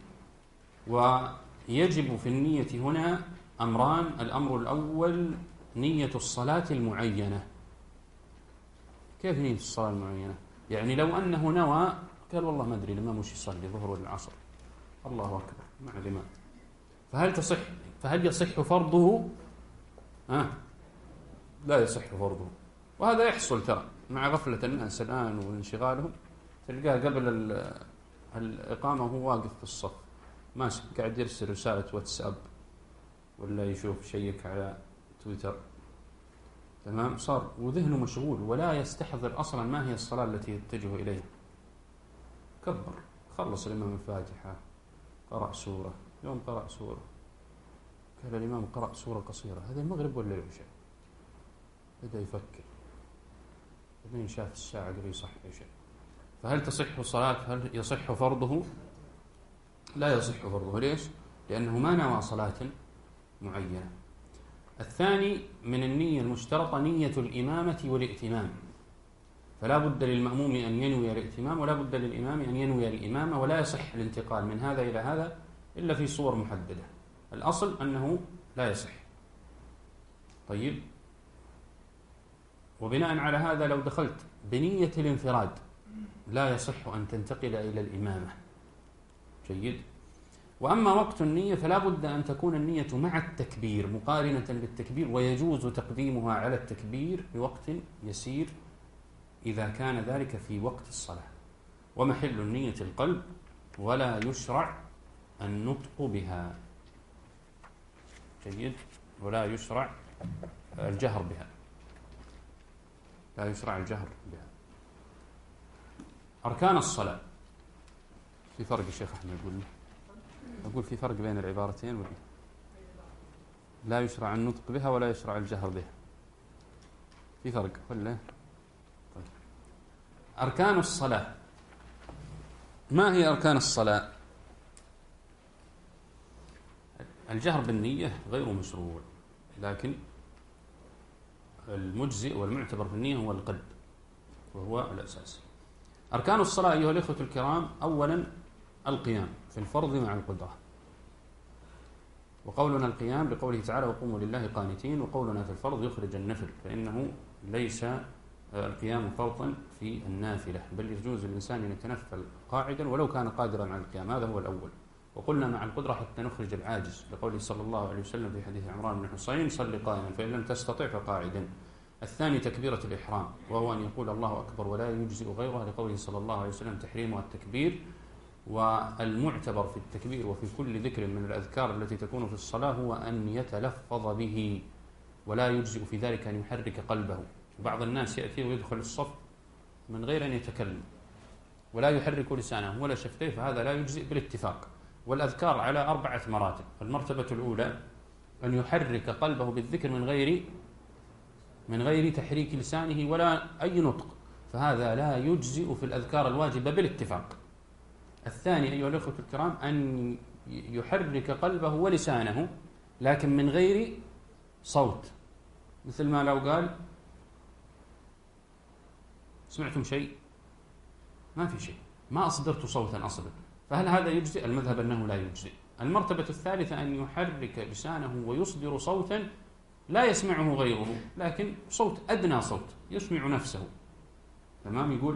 ويجب في النية هنا أمران. الأمر الأول نية الصلاة المعينة. كيف نية الصلاة المعينة؟ يعني لو أنه نوى قال والله ما أدري الإمام وش يصلي ظهر ولا العصر، الله أكبر مع الإمام، فهل تصح فهل يصح فرضه؟ آه لا يصح فرضه. وهذا يحصل ترى مع غفلة الناس الآن وانشغالهم، تلقاه قبل الإقامة وهو واقف في الصف ماسك قاعد يرسل رسالة واتساب ولا يشوف شيك على تويتر تمام، صار وذهنه مشغول ولا يستحضر أصلا ما هي الصلاة التي يتجه إليها. كبر، خلص الإمام الفاتحة، قرأ سورة، يوم قرأ سورة، قال الإمام قرأ سورة قصيرة، هذا المغرب ولا العشاء؟ بدأ يفكر، بعدين شاف الساعة قال يصح عشاء. فهل تصح الصلاة؟ هل يصح فرضه؟ لا يصح فرضه. ليش؟ لأنه ما نوى صلاة معينة. الثاني من النية المشترطة نية الإمامة والائتمام، فلا بد للمأموم أن ينوي الائتمام ولا بد للإمام أن ينوي الإمامة، ولا يصح الانتقال من هذا إلى هذا إلا في صور محددة. الأصل أنه لا يصح. طيب، وبناء على هذا لو دخلت بنية الانفراد لا يصح أن تنتقل إلى الإمامة. جيد. وأما وقت النية فلا بد أن تكون النية مع التكبير مقارنة بالتكبير، ويجوز تقديمها على التكبير بوقت يسير إذا كان ذلك في وقت الصلاة. ومحل النية القلب، ولا يشرع النطق بها. جيد. ولا يشرع الجهر بها، لا يشرع الجهر بها. أركان الصلاة في فرق. الشيخ أحمد يقول لي أقول في فرق بين العبارتين ولا لا يشرع النطق بها ولا يشرع الجهر بها؟ في فرق ولا؟ طيب. أركان الصلاة، ما هي أركان الصلاة؟ الجهر بالنية غير مشروع، لكن المجزئ والمعتبر في النية هو القلب، وهو الأساس. أركان الصلاة أيها الإخوة الكرام: أولا القيام في الفرض مع القدرة، وقولنا القيام بقوله تعالى وقوموا لله قانتين، وقولنا في الفرض يخرج النفل، فإنه ليس القيام فرضا في النافلة، بل يجوز للإنسان أن يتنفل قاعدا ولو كان قادرا على القيام. هذا هو الأول. وقلنا مع القدرة حتى نخرج العاجز، لقوله صلى الله عليه وسلم في حديث عمران بن حصين صل قائما فإن لم تستطع فقاعدا. الثاني تكبيرة الإحرام، وهو أن يقول الله أكبر ولا يجزئ غيره، لقوله صلى الله عليه وسلم تحريمها التكبير. والمعتبر في التكبير وفي كل ذكر من الأذكار التي تكون في الصلاة هو أن يتلفظ به، ولا يجزئ في ذلك أن يحرك قلبه. بعض الناس يأتي ويدخل الصف من غير أن يتكلم ولا يحرك لسانه ولا شفتيه، فهذا لا يجزئ بالاتفاق. والأذكار على أربعة مراتب. المرتبة الأولى أن يحرك قلبه بالذكر من غير من غير تحريك لسانه ولا أي نطق، فهذا لا يجزئ في الأذكار الواجبة بالاتفاق. الثاني أيها الأخوة الكرام أن يحرك قلبه ولسانه لكن من غير صوت، مثل ما لو قال سمعتم شيء؟ ما في شيء، ما أصدرت صوتا أصلا، فهل هذا يجزئ؟ المذهب أنه لا يجزئ. المرتبة الثالثة أن يحرك لسانه ويصدر صوتا لا يسمعه غيره، لكن صوت أدنى صوت يسمع نفسه. تمام؟ يقول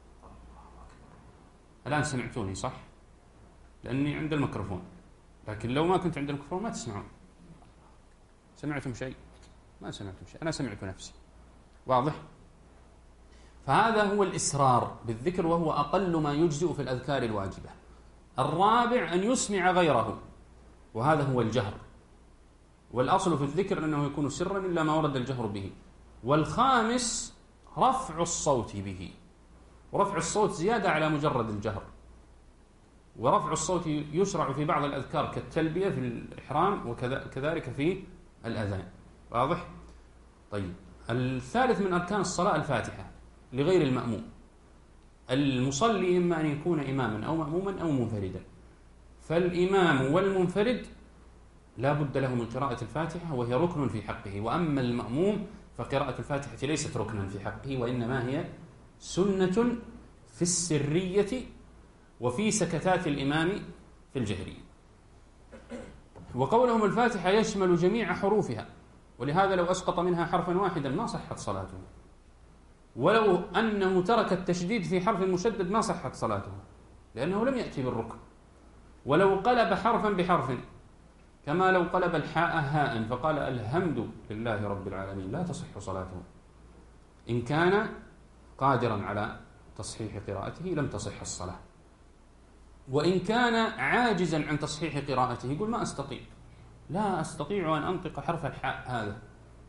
الآن سمعتوني صح؟ لأني عند الميكروفون، لكن لو ما كنت عند الميكروفون ما تسمعون. سمعتم شيء؟ ما سمعتم شيء، أنا سمعت نفسي. واضح؟ فهذا هو الإسرار بالذكر، وهو أقل ما يجزئ في الأذكار الواجبة. الرابع أن يسمع غيره، وهذا هو الجهر، والأصل في الذكر أنه يكون سرا إلا ما ورد الجهر به. والخامس رفع الصوت به، ورفع الصوت زيادة على مجرد الجهر. ورفع الصوت يشرع في بعض الأذكار كالتلبية في الإحرام وكذلك في الأذان. واضح؟ طيب، الثالث من أركان الصلاة الفاتحة لغير المأموم. المصلي إما أن يكون إماما أو مأموما أو منفردا، فالإمام والمنفرد لا بد له من قراءة الفاتحة وهي ركن في حقه، وأما المأموم فقراءة الفاتحة ليست ركنا في حقه، وإنما هي سنة في السرية وفي سكتات الإمام في الجهرية. وقولهم الفاتحة يشمل جميع حروفها، ولهذا لو أسقط منها حرفا واحدا ما صحت صلاته، ولو أنه ترك التشديد في حرف مشدد ما صحت صلاته، لأنه لم يأتي بالركن. ولو قلب حرفا بحرف، كما لو قلب الحاء هاء فقال الحمد لله رب العالمين، لا تصح صلاته. إن كان قادرا على تصحيح قراءته لم تصح الصلاة. وإن كان عاجزا عن تصحيح قراءته يقول ما أستطيع، لا أستطيع أن أنطق حرف الحاء هذا،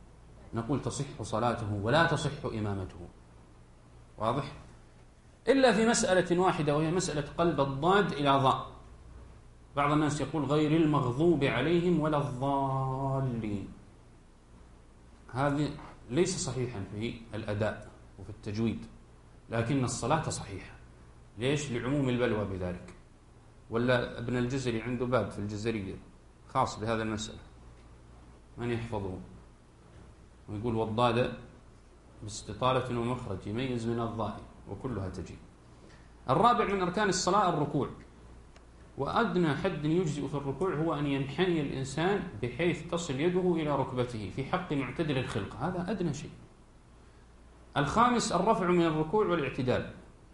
نقول تصح صلاته ولا تصح إمامته. واضح؟ إلا في مسألة واحدة، وهي مسألة قلب الضاد إلى ضاء. بعض الناس يقول غير المغضوب عليهم ولا الضالين، هذه ليس صحيحا في الأداء وفي التجويد، لكن الصلاة صحيحة. ليش؟ لعموم البلوى بذلك. ولا ابن الجزري عنده باب في الجزرية خاص بهذا المسألة، من يحفظه، ويقول والضاد باستطالة ومخرج يميز من الضاء وكلها تجي. الرابع من أركان الصلاة الركوع، وأدنى حد يجزئ في الركوع هو أن ينحني الإنسان بحيث تصل يده إلى ركبته في حق معتدل الخلق، هذا أدنى شيء. الخامس الرفع من الركوع والاعتدال.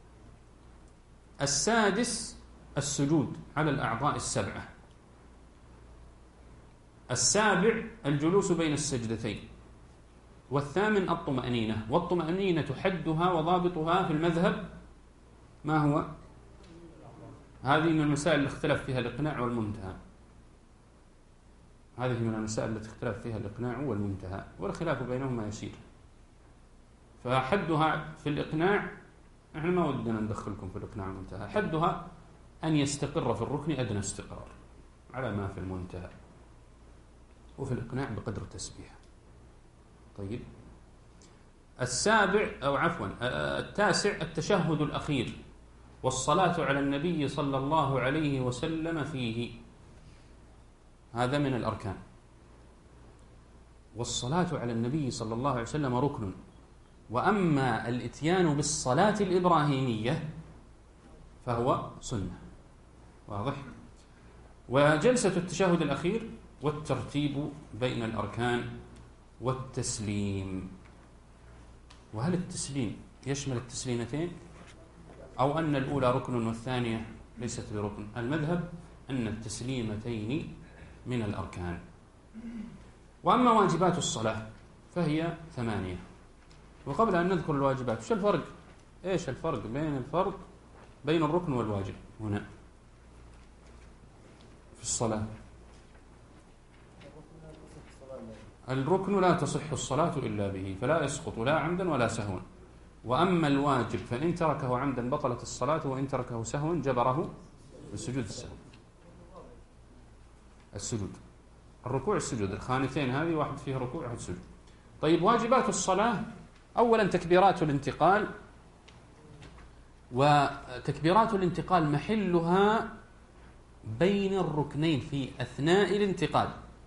السادس السجود على الأعضاء السبعة. السابع الجلوس بين السجدتين. والثامن الطمأنينة، والطمأنينة حدها وضابطها في المذهب ما هو؟ هذه من المسائل اللي اختلف فيها الإقناع والمنتهى، هذه من المسائل التي اختلف فيها الإقناع والمنتهى، والخلاف بينهما يسير. فحدها في الإقناع، احنا ما ودنا ندخلكم في الإقناع والمنتهى، حدها أن يستقر في الركن أدنى استقرار على ما في المنتهى، وفي الإقناع بقدر التسبيح. طيب، السابع أو عفوا التاسع التشهد الأخير، والصلاة على النبي صلى الله عليه وسلم فيه، هذا من الأركان. والصلاة على النبي صلى الله عليه وسلم ركن، وأما الإتيان بالصلاة الإبراهيمية فهو سنة. واضح؟ وجلسة التشهد الأخير والترتيب بين الأركان والتسليم. وهل التسليم يشمل التسليمتين أو أن الأولى ركن والثانية ليست بركن؟ المذهب أن التسليمتين من الأركان. وأما واجبات الصلاة فهي ثمانية. وقبل أن نذكر الواجبات، وش الفرق؟ إيش الفرق بين الفرق بين الركن والواجب هنا في الصلاة؟ الركن لا تصح الصلاة إلا به، فلا يسقط لا عمدا ولا سهوا. وأما الواجب فإن تركه عمدا بطلت الصلاة، وإن تركه سهوا جبره بالسجود السهو. السجود، الركوع السجود، الخانتين هذه واحد فيها ركوع واحد سجود. طيب، واجبات الصلاة أولا تكبيرات الانتقال. وتكبيرات الانتقال محلها بين الركنين في أثناء الانتقال.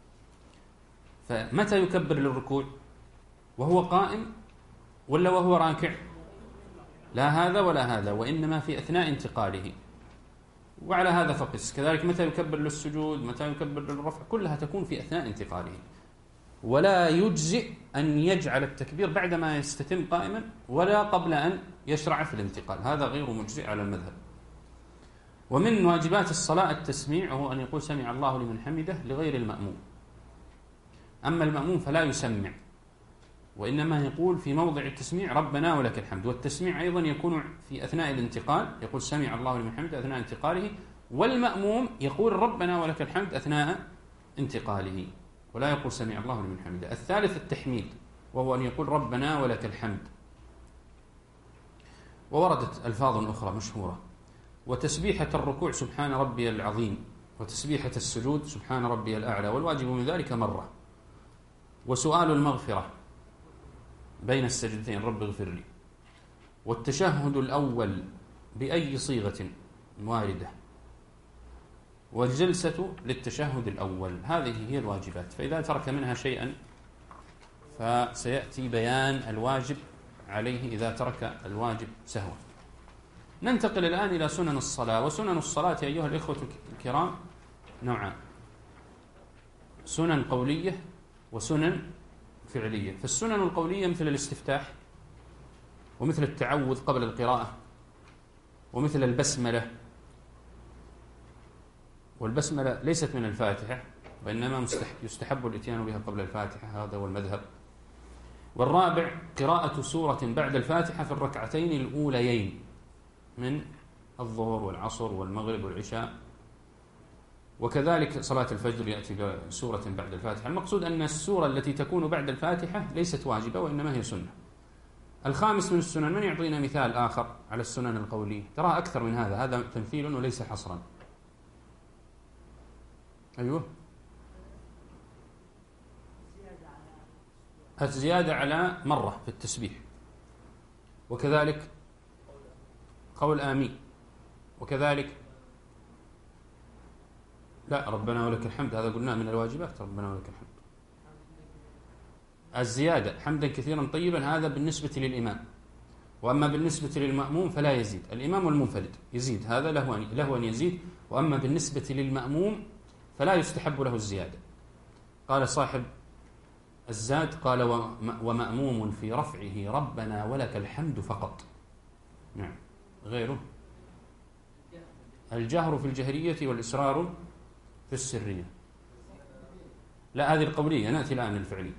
فمتى يكبر للركوع؟ وهو قائم ولا وهو راكع؟ لا هذا ولا هذا، وإنما في أثناء انتقاله. وعلى هذا فقس. كذلك متى يكبر للسجود، متى يكبر للرفع، كلها تكون في أثناء انتقاله. ولا يجزئ أن يجعل التكبير بعدما يستتم قائما ولا قبل أن يشرع في الانتقال، هذا غير مجزئ على المذهب. ومن واجبات الصلاة التسميع، وهو أن يقول سمع الله لمن حمده لغير المأموم. أما المأموم فلا يسمع، وإنما يقول في موضع التسميع ربنا ولك الحمد. والتسميع أيضا يكون في أثناء الانتقال، يقول سمع الله لمن حمده أثناء انتقاله، والمأموم يقول ربنا ولك الحمد أثناء انتقاله، ولا يقول سمع الله لمن حمده. الثالث التحميد، وهو أن يقول ربنا ولك الحمد. ووردت ألفاظ أخرى مشهورة. وتسبيحة الركوع سبحان ربي العظيم، وتسبيحة السجود سبحان ربي الأعلى، والواجب من ذلك مرة. وسؤال المغفرة بين السجدتين رب اغفر لي. والتشهد الأول بأي صيغة واردة، والجلسة للتشهد الأول. هذه هي الواجبات. فإذا ترك منها شيئا فسيأتي بيان الواجب عليه إذا ترك الواجب سهوا. ننتقل الآن إلى سنن الصلاة. وسنن الصلاة أيها الإخوة الكرام نوعان: سنن قولية وسنن فعلية. فالسنن القولية مثل الاستفتاح، ومثل التعوذ قبل القراءة، ومثل البسملة. والبسملة ليست من الفاتحة، وإنما يستحب الإتيان بها قبل الفاتحة، هذا هو المذهب. والرابع قراءة سورة بعد الفاتحة في الركعتين الأوليين من الظهر والعصر والمغرب والعشاء. وكذلك صلاة الفجر يأتي بسورة بعد الفاتحة. المقصود أن السورة التي تكون بعد الفاتحة ليست واجبة وإنما هي سنة. الخامس من السنن، من يعطينا مثال آخر على السنن القولية؟ ترى أكثر من هذا، هذا تمثيل وليس حصرا. أيوه، الزيادة على مرة في التسبيح، وكذلك قول آمين، وكذلك لا ربنا ولك الحمد، هذا قلنا من الواجبات، ربنا ولك الحمد. الزيادة حمدا كثيرا طيبا هذا بالنسبة للإمام، وأما بالنسبة للمأموم فلا يزيد. الإمام والمنفرد يزيد، هذا له أن له أن يزيد، وأما بالنسبة للمأموم فلا يستحب له الزيادة. قال صاحب الزاد قال ومأموم في رفعه ربنا ولك الحمد فقط. نعم. غيره الجهر في الجهرية والإسرار في السرية. لا، هذه القولية، نأتي الآن للفعلية.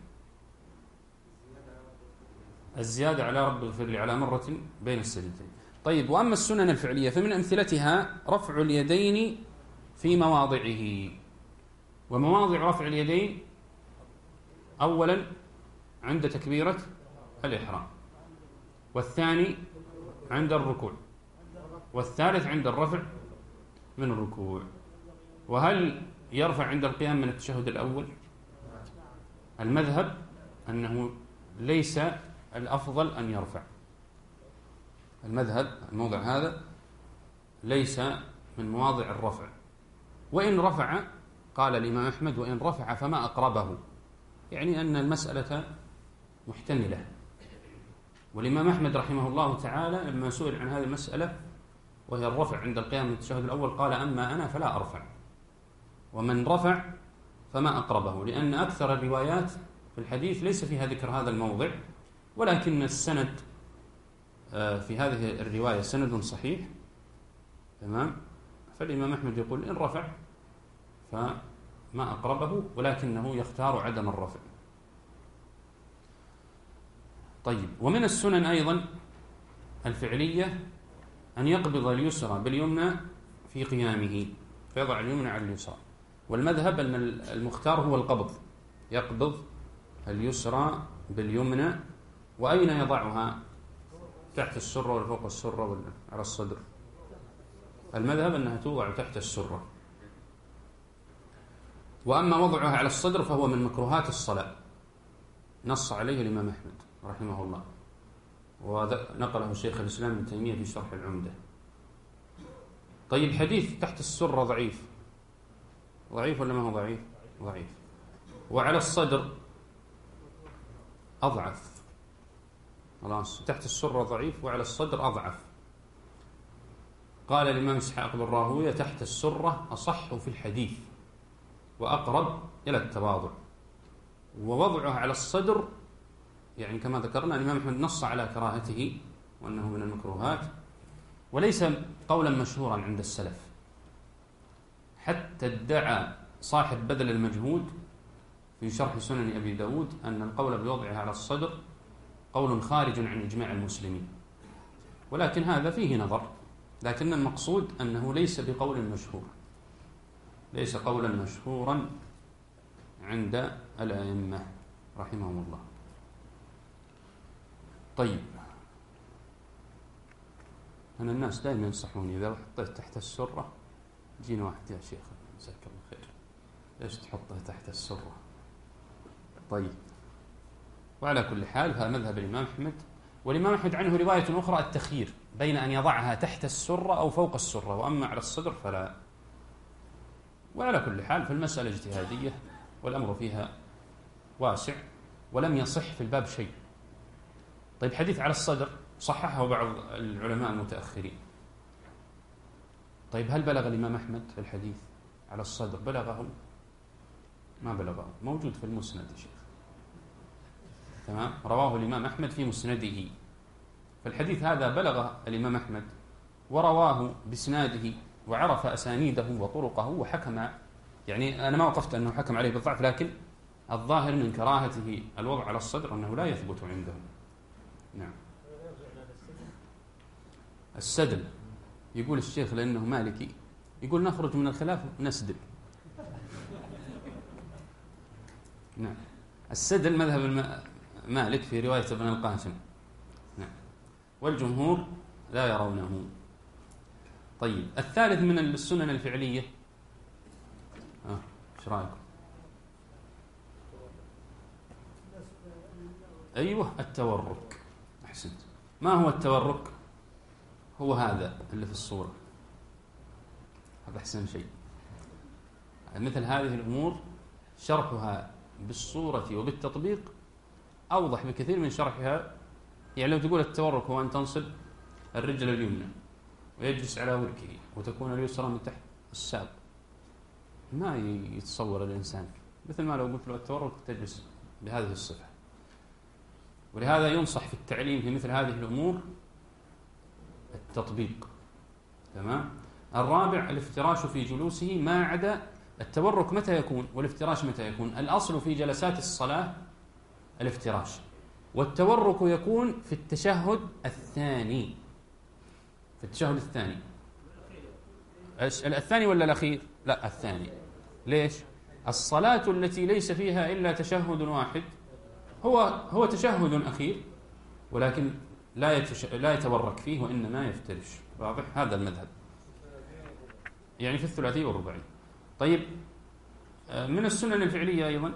الزيادة على رب اغفر لي على مرة بين السجدتين. طيب، وأما السنن الفعلية فمن أمثلتها رفع اليدين في مواضعه. ومواضع رفع اليدين أولا عند تكبيرة الإحرام، والثاني عند الركوع، والثالث عند الرفع من الركوع. وهل يرفع عند القيام من التشهد الأول؟ المذهب أنه ليس الأفضل أن يرفع. المذهب الموضع هذا ليس من مواضع الرفع، وإن رفع قال الإمام أحمد وإن رفع فما أقربه، يعني أن المسألة محتملة. والإمام أحمد رحمه الله تعالى لما سئل عن هذه المسألة وهي الرفع عند القيام من التشهد الأول قال أما أنا فلا أرفع، ومن رفع فما أقربه، لأن أكثر الروايات في الحديث ليس فيها ذكر هذا الموضع، ولكن السند في هذه الرواية سند صحيح. تمام. فالإمام أحمد يقول إن رفع فما أقربه، ولكنه يختار عدم الرفع. طيب، ومن السنن أيضا الفعلية أن يقبض اليسرى باليمنى في قيامه، فيضع اليمنى على اليسرى. والمذهب أن المختار هو القبض، يقبض اليسرى باليمنى. وأين يضعها؟ تحت السرة ولا فوق السرة ولا على الصدر؟ المذهب أنها توضع تحت السرة. وأما وضعها على الصدر فهو من مكروهات الصلاة، نص عليه الإمام أحمد رحمه الله، ونقله شيخ الإسلام ابن تيمية في شرح العمدة. طيب، حديث تحت السرة ضعيف، ضعيف ولا ما هو ضعيف؟ ضعيف. وعلى الصدر أضعف. خلاص، تحت السرة ضعيف وعلى الصدر أضعف. قال الإمام إسحاق بن راهويه تحت السرة أصح في الحديث وأقرب إلى التواضع، ووضعه على الصدر يعني كما ذكرنا الإمام أحمد نص على كراهته وأنه من المكروهات، وليس قولا مشهورا عند السلف، حتى ادعى صاحب بذل المجهود في شرح سنن أبي داود أن القول بوضعها على الصدر قول خارج عن إجماع المسلمين، ولكن هذا فيه نظر، لكن المقصود أنه ليس بقول مشهور، ليس قولا مشهورا عند الأئمة رحمهم الله. طيب، أنا الناس دائما ينصحوني إذا حطيت تحت السرة، جينا واحد يا شيخ جزاك الله خير ليش تحطها تحت السرة؟ طيب، وعلى كل حال فمذهب الإمام أحمد، والإمام أحمد عنه رواية أخرى التخيير بين أن يضعها تحت السرة أو فوق السرة، وأما على الصدر فلا. وعلى كل حال فالمسألة اجتهادية والأمر فيها واسع، ولم يصح في الباب شيء. طيب، حديث على الصدر صححه بعض العلماء المتأخرين. طيب، هل بلغ الإمام أحمد في الحديث على الصدر؟ بلغه؟ ما بلغه، موجود في المسند يا شيخ. تمام، رواه الإمام أحمد في مسنده، فالحديث هذا بلغ الإمام أحمد ورواه بسناده وعرف أسانيده وطرقه وحكم، يعني أنا ما وقفت أنه حكم عليه بالضعف، لكن الظاهر من كراهته الوضع على الصدر أنه لا يثبت عنده. نعم. السدل يقول الشيخ لأنه مالكي، يقول نخرج من الخلاف نسدل، نعم. السدل مذهب الم... مالك في رواية ابن القاسم. نعم. والجمهور لا يرونه. طيب الثالث من السنن الفعلية، اه ايش رايكم؟ ايوه التورك. احسنت. ما هو التورك؟ هو هذا اللي في الصورة، هذا احسن شيء. مثل هذه الامور شرحها بالصورة وبالتطبيق اوضح بكثير من شرحها. يعني لو تقول التورك هو ان تنصب الرجل اليمنى ويجلس على وركه وتكون اليسرى من تحت الساق، ما يتصور الإنسان، مثل ما لو قلت له التورك تجلس بهذه الصفة. ولهذا ينصح في التعليم في مثل هذه الأمور التطبيق. تمام. الرابع الافتراش في جلوسه، ما عدا التورك متى يكون والافتراش متى يكون. الأصل في جلسات الصلاة الافتراش، والتورك يكون في التشهد الثاني. في التشهد الثاني الثاني ولا الأخير؟ لا الثاني. ليش؟ الصلاة التي ليس فيها إلا تشهد واحد هو هو تشهد أخير، ولكن لا يتش... لا يتورك فيه وإنما يفترش. واضح؟ هذا المذهب، يعني في الثلاثي والرباعي. طيب من السنن الفعلية أيضا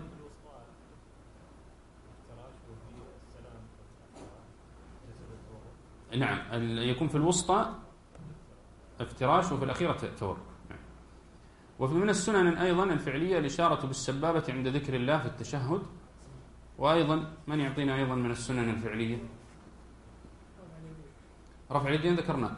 نعم يكون في الوسطى افتراش وفي الأخيرة تورك. وفي من السنن أيضا الفعلية الإشارة بالسبابة عند ذكر الله في التشهد. وأيضا من يعطينا أيضا من السنن الفعلية؟ رفع اليدين ذكرنا.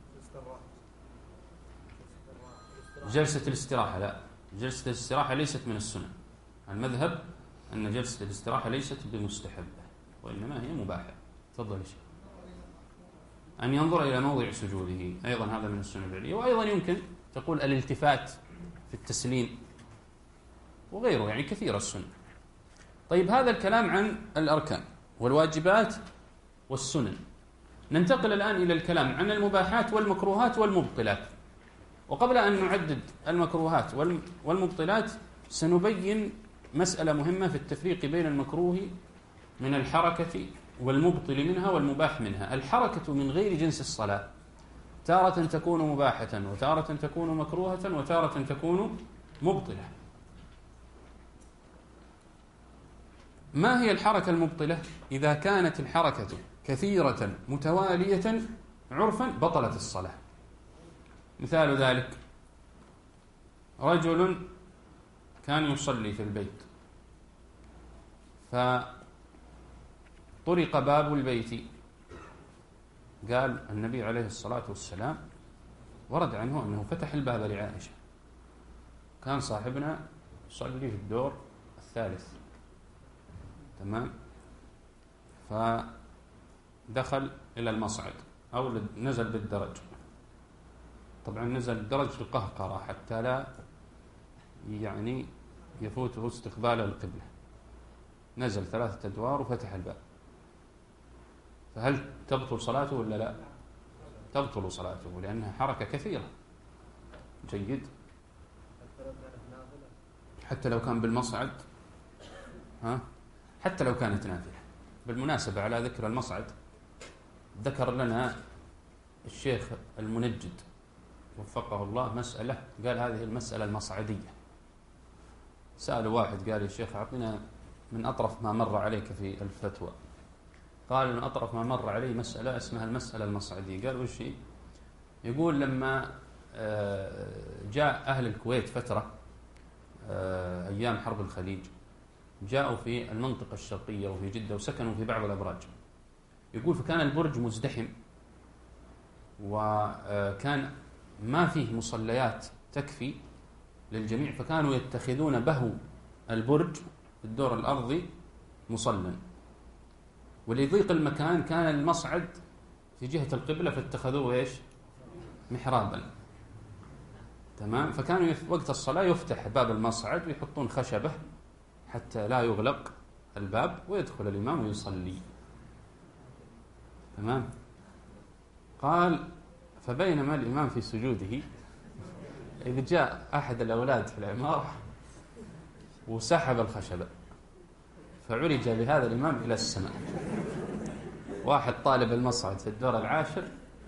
جلسة الاستراحة، لا، جلسة الاستراحة ليست من السنن. المذهب أن جلسة الاستراحة ليست بمستحبة وإنما هي مباحة. تفضل يا شيخ. أن ينظر إلى موضع سجوده أيضا هذا من السنن الفعلية. وأيضا يمكن تقول الالتفات في التسليم وغيره، يعني كثير السنن. طيب هذا الكلام عن الأركان والواجبات والسنن. ننتقل الآن إلى الكلام عن المباحات والمكروهات والمبطلات. وقبل أن نعدد المكروهات والمبطلات سنبين مسألة مهمة في التفريق بين المكروه من الحركة والمبطل منها والمباح منها. الحركة من غير جنس الصلاة تارة تكون مباحة وتارة تكون مكروهة وتارة تكون مبطلة. ما هي الحركة المبطلة؟ إذا كانت الحركة كثيرة متوالية عرفا بطلت الصلاة. مثال ذلك رجل كان يصلي في البيت فطرق باب البيت، قال النبي عليه الصلاة والسلام ورد عنه أنه فتح الباب لعائشة، كان صاحبنا يصلي في الدور الثالث، تمام، فدخل إلى المصعد أو نزل بالدرج. طبعا نزل الدرج في القهقرة حتى لا يعني يفوته استقبال القبلة، نزل ثلاثة أدوار وفتح الباب. فهل تبطل صلاته ولا لا؟ تبطل صلاته لأنها حركة كثيرة. جيد. حتى لو كان بالمصعد، ها؟ حتى لو كانت نافلة. بالمناسبة على ذكر المصعد ذكر لنا الشيخ المنجد وفقه الله مسألة، قال هذه المسألة المصعدية. سألوا واحد قال يا شيخ أعطينا من أطرف ما مر عليك في الفتوى. قال من أطرف ما مر علي مسألة اسمها المسألة المصعدية. قال وش هي؟ يقول لما جاء أهل الكويت فترة أيام حرب الخليج جاءوا في المنطقة الشرقية وفي جدة وسكنوا في بعض الأبراج. يقول فكان البرج مزدحم وكان ما فيه مصليات تكفي للجميع، فكانوا يتخذون بهو البرج في الدور الأرضي مصلى، وليضيق المكان كان المصعد في جهة القبلة فاتخذوه إيش؟ محرابا، تمام. فكانوا وقت الصلاة يفتح باب المصعد ويحطون خشبة حتى لا يغلق الباب ويدخل الإمام ويصلي، تمام. قال فبينما الإمام في سجوده إذ جاء أحد الأولاد في العمارة وسحب الخشبة فعرج بهذا الإمام إلى السماء. واحد طالب المصعد في الدور العاشر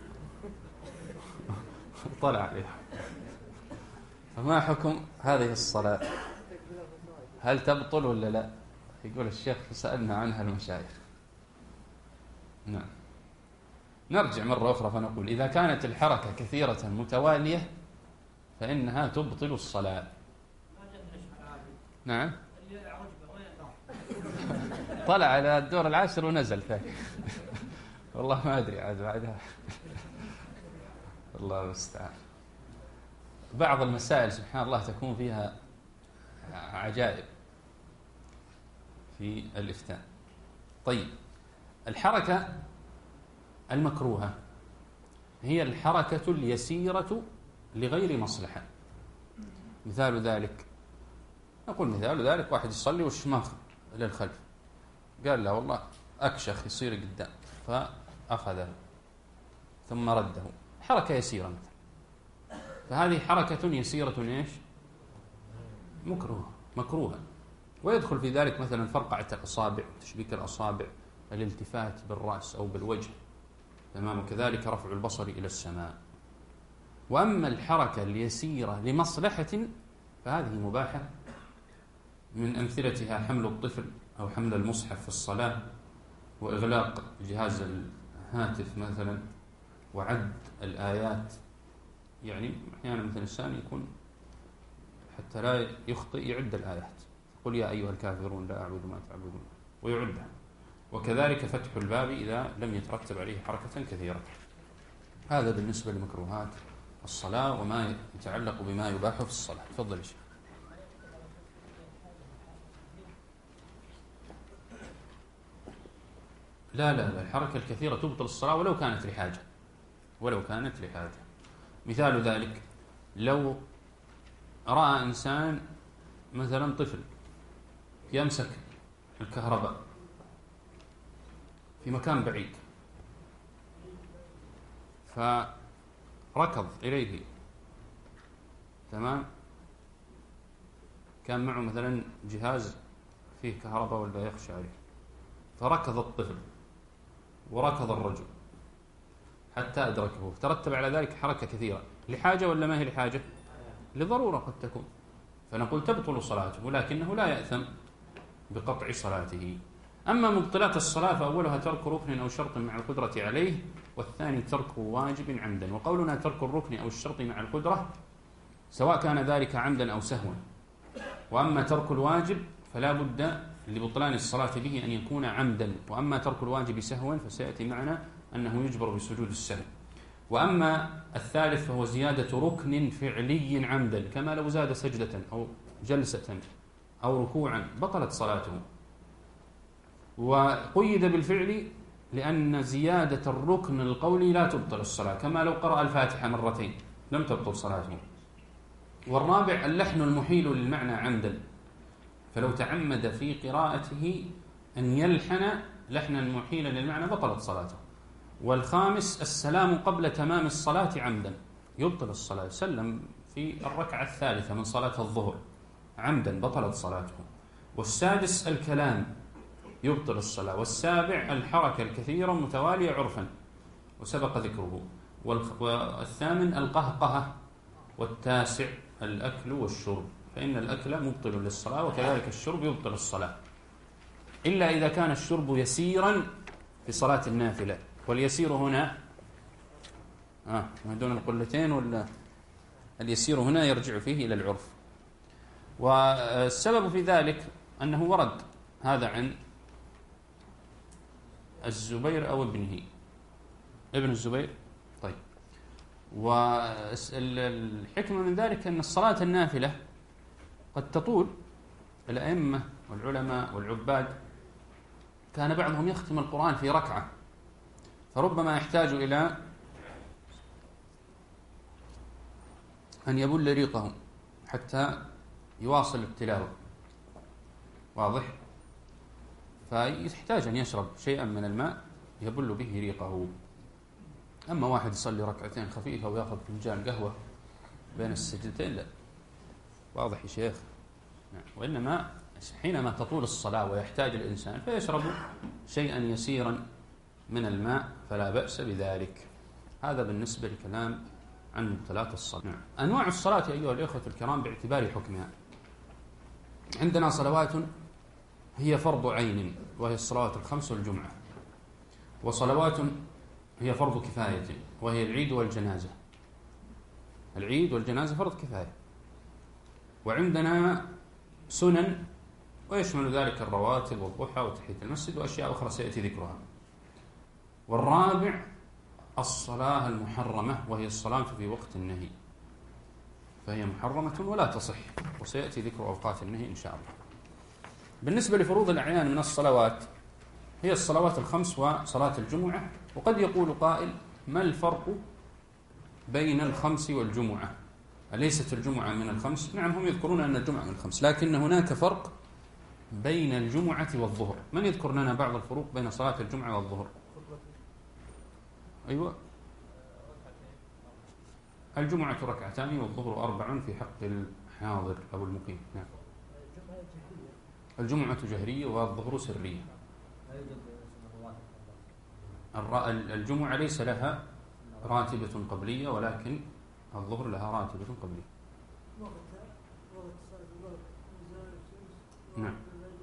طلع عليه. فما حكم هذه الصلاة؟ هل تبطل ولا لا؟ يقول الشيخ سألنا عنها المشايخ. نعم. نرجع مرة أخرى فنقول إذا كانت الحركة كثيرة متوالية فإنها تبطل الصلاة. نعم. طلع على الدور العاشر ونزل ثاني. والله ما أدري عاد بعدها. الله المستعان. بعض المسائل سبحان الله تكون فيها عجائب في الإفتاء. طيب، الحركة المكروهة هي الحركة اليسيرة لغير مصلحة. مثال ذلك، نقول مثال ذلك واحد يصلي والشماخ إلى الخلف، قال له والله أكشخ يصير قدام، فأخذه ثم رده، حركة يسيرة مثلا، فهذه حركة يسيرة إيش؟ مكروهة مكروهة. ويدخل في ذلك مثلا فرقعة الأصابع، تشبيك الأصابع، الالتفات بالرأس أو بالوجه، تمام، وكذلك رفع البصر إلى السماء. وأما الحركة اليسيرة لمصلحة فهذه مباحة، من أمثلتها حمل الطفل أو حمل المصحف في الصلاة، وإغلاق جهاز الهاتف مثلا، وعد الآيات. يعني أحيانا مثل الإنسان يكون حتى لا يخطئ يعد الآيات، قل يا أيها الكافرون لا أعبد ما تعبدون ويعدها. وكذلك فتح الباب إذا لم يترتب عليه حركة كثيرة. هذا بالنسبة لمكروهات الصلاة وما يتعلق بما يباح في الصلاة. تفضل يا شيخ. لا لا لا الحركة الكثيرة تبطل الصلاة ولو كانت لحاجة، ولو كانت لحاجة. مثال ذلك لو رأى إنسان مثلا طفل يمسك الكهرباء في مكان بعيد، فركض إليه، تمام، كان معه مثلا جهاز فيه كهرباء ولا يخشى عليه، فركض الطفل وركض الرجل حتى أدركه، ترتب على ذلك حركة كثيرة. لحاجة ولا ما هي لحاجة؟ لضرورة قد تكون، فنقول تبطل صلاته، ولكنه لا يأثم بقطع صلاته. أما مبطلات الصلاة فأولها ترك ركن أو شرط مع القدرة عليه، والثاني ترك واجب عمدا. وقولنا ترك الركن أو الشرط مع القدرة سواء كان ذلك عمدا أو سهوا. وأما ترك الواجب فلا بد لبطلان الصلاة به أن يكون عمدا، وأما ترك الواجب سهوا فسيأتي معنا أنه يجبر بسجود السهو. وأما الثالث فهو زيادة ركن فعلي عمدا، كما لو زاد سجدة أو جلسة أو ركوعا بطلت صلاته. وقيد بالفعل لأن زيادة الركن القولي لا تبطل الصلاة، كما لو قرأ الفاتحة مرتين لم تبطل صلاته. والرابع اللحن المحيل للمعنى عمدا، فلو تعمد في قراءته أن يلحن لحنا محيلا للمعنى بطلت صلاته. والخامس السلام قبل تمام الصلاة عمدا، يبطل الصلاة، سلم في الركعة الثالثة من صلاة الظهر عمدا بطلت صلاته. والسادس الكلام يبطل الصلاة. والسابع الحركة الكثيرة متوالية عرفا وسبق ذكره. والثامن القهقهة. والتاسع الأكل والشرب، فإن الأكل مبطل للصلاة وكذلك الشرب يبطل الصلاة، إلا إذا كان الشرب يسيرا في صلاة النافلة. واليسير هنا آه ما دون القلتين، ولا اليسير هنا يرجع فيه إلى العرف. والسبب في ذلك أنه ورد هذا عن الزبير أو ابنه ابن الزبير. طيب، والحكمة من ذلك أن الصلاة النافلة قد تطول. الأئمة والعلماء والعباد كان بعضهم يختم القرآن في ركعة، فربما يحتاج إلى أن يبل ريقه حتى يواصل التلاوة، واضح؟ فيحتاج أن يشرب شيئا من الماء يبل به ريقه. أما واحد يصلي ركعتين خفيفة ويأخذ فنجان قهوة بين السجدتين لا، واضح يا شيخ؟ نعم. وإنما حينما تطول الصلاة ويحتاج الإنسان فيشرب شيئا يسيرا من الماء فلا بأس بذلك. هذا بالنسبة لكلام عن مبطلات الصلاة. نعم. أنواع الصلاة أيها الإخوة الكرام باعتبار حكمها، عندنا صلوات هي فرض عين وهي الصلوات الخمس والجمعة، وصلوات هي فرض كفاية وهي العيد والجنازة. العيد والجنازة فرض كفاية. وعندنا سنن ويشمل ذلك الرواتب والضحى وتحية المسجد وأشياء أخرى سيأتي ذكرها. والرابع الصلاة المحرمة وهي الصلاة في وقت النهي، فهي محرمة ولا تصح، وسيأتي ذكر أوقات النهي إن شاء الله. بالنسبة لفروض الأعيان من الصلوات هي الصلوات الخمس وصلاة الجمعة. وقد يقول قائل: ما الفرق بين الخمس والجمعة؟ أليست الجمعة من الخمس؟ نعم، هم يذكرون أن الجمعة من الخمس، لكن هناك فرق بين الجمعة والظهر. من يذكر لنا بعض الفروق بين صلاة الجمعة والظهر؟ أيوة. الجمعة ركعتان والظهر أربع في حق الحاضر أو المقيم. نعم. الجمعة جهرية والظهر سرية. الجمعة ليس لها راتبة قبلية، ولكن الظهر لها راتبة قبلية. نعم.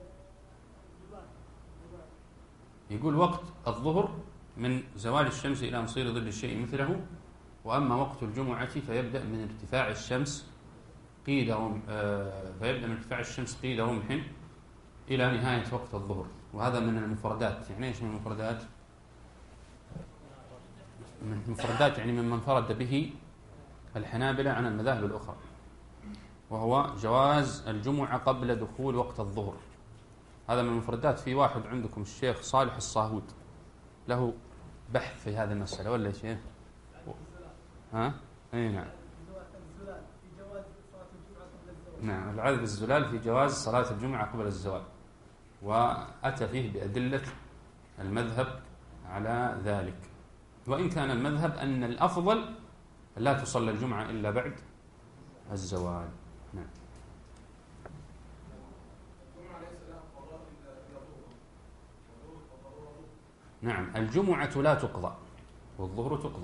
يقول وقت الظهر من زوال الشمس إلى مصير ظل الشيء مثله، وأما وقت الجمعة فيبدأ من ارتفاع الشمس قيد رمح فيبدأ من ارتفاع الشمس قيد رمح إلى نهاية وقت الظهر. وهذا من المفردات. يعني إيش من المفردات؟ من المفردات يعني ممن انفرد به الحنابلة عن المذاهب الأخرى، وهو جواز الجمعة قبل دخول وقت الظهر. هذا من المفردات. في واحد عندكم الشيخ صالح الصاهود له بحث في هذه المسألة، ولا شيء؟ ها؟ أي نعم. نعم، العذب الزلال في جواز صلاة الجمعة قبل الزوال، وأتى فيه بأدلة المذهب على ذلك. وإن كان المذهب أن الأفضل لا تصلى الجمعة إلا بعد الزوال. نعم. نعم، الجمعة لا تقضى والظهر تقضى.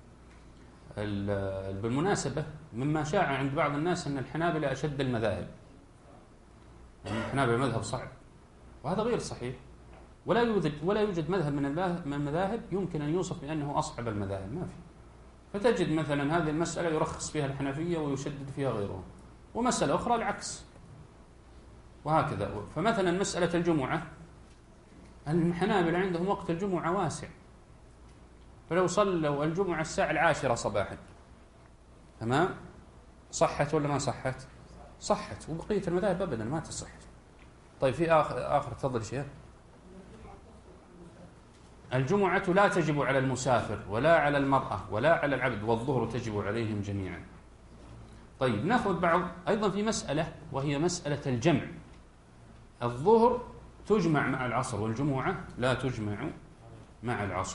بالمناسبة مما شاع عند بعض الناس أن الحنابلة أشد المذاهب، يعني الحنابلة مذهب صعب، وهذا غير صحيح. ولا يوجد ولا يوجد مذهب من المذاهب يمكن أن يوصف بأنه أصعب المذاهب، ما في. فتجد مثلا هذه المسألة يرخص فيها الحنفية ويشدد فيها غيرهم، ومسألة أخرى العكس، وهكذا. فمثلا مسألة الجمعة الحنابلة عندهم وقت الجمعة واسع، فلو صلوا الجمعة الساعة العاشرة صباحا تمام، صحت ولا ما صحت؟ صحت. وبقية المذاهب أبدا ما تصح. طيب في آخر, آخر تفضل شيخ. الجمعة لا تجب على المسافر ولا على المرأة ولا على العبد، والظهر تجب عليهم جميعا. طيب نأخذ بعض أيضا في مسألة، وهي مسألة الجمع. الظهر تجمع مع العصر والجمعة لا تجمع مع العصر،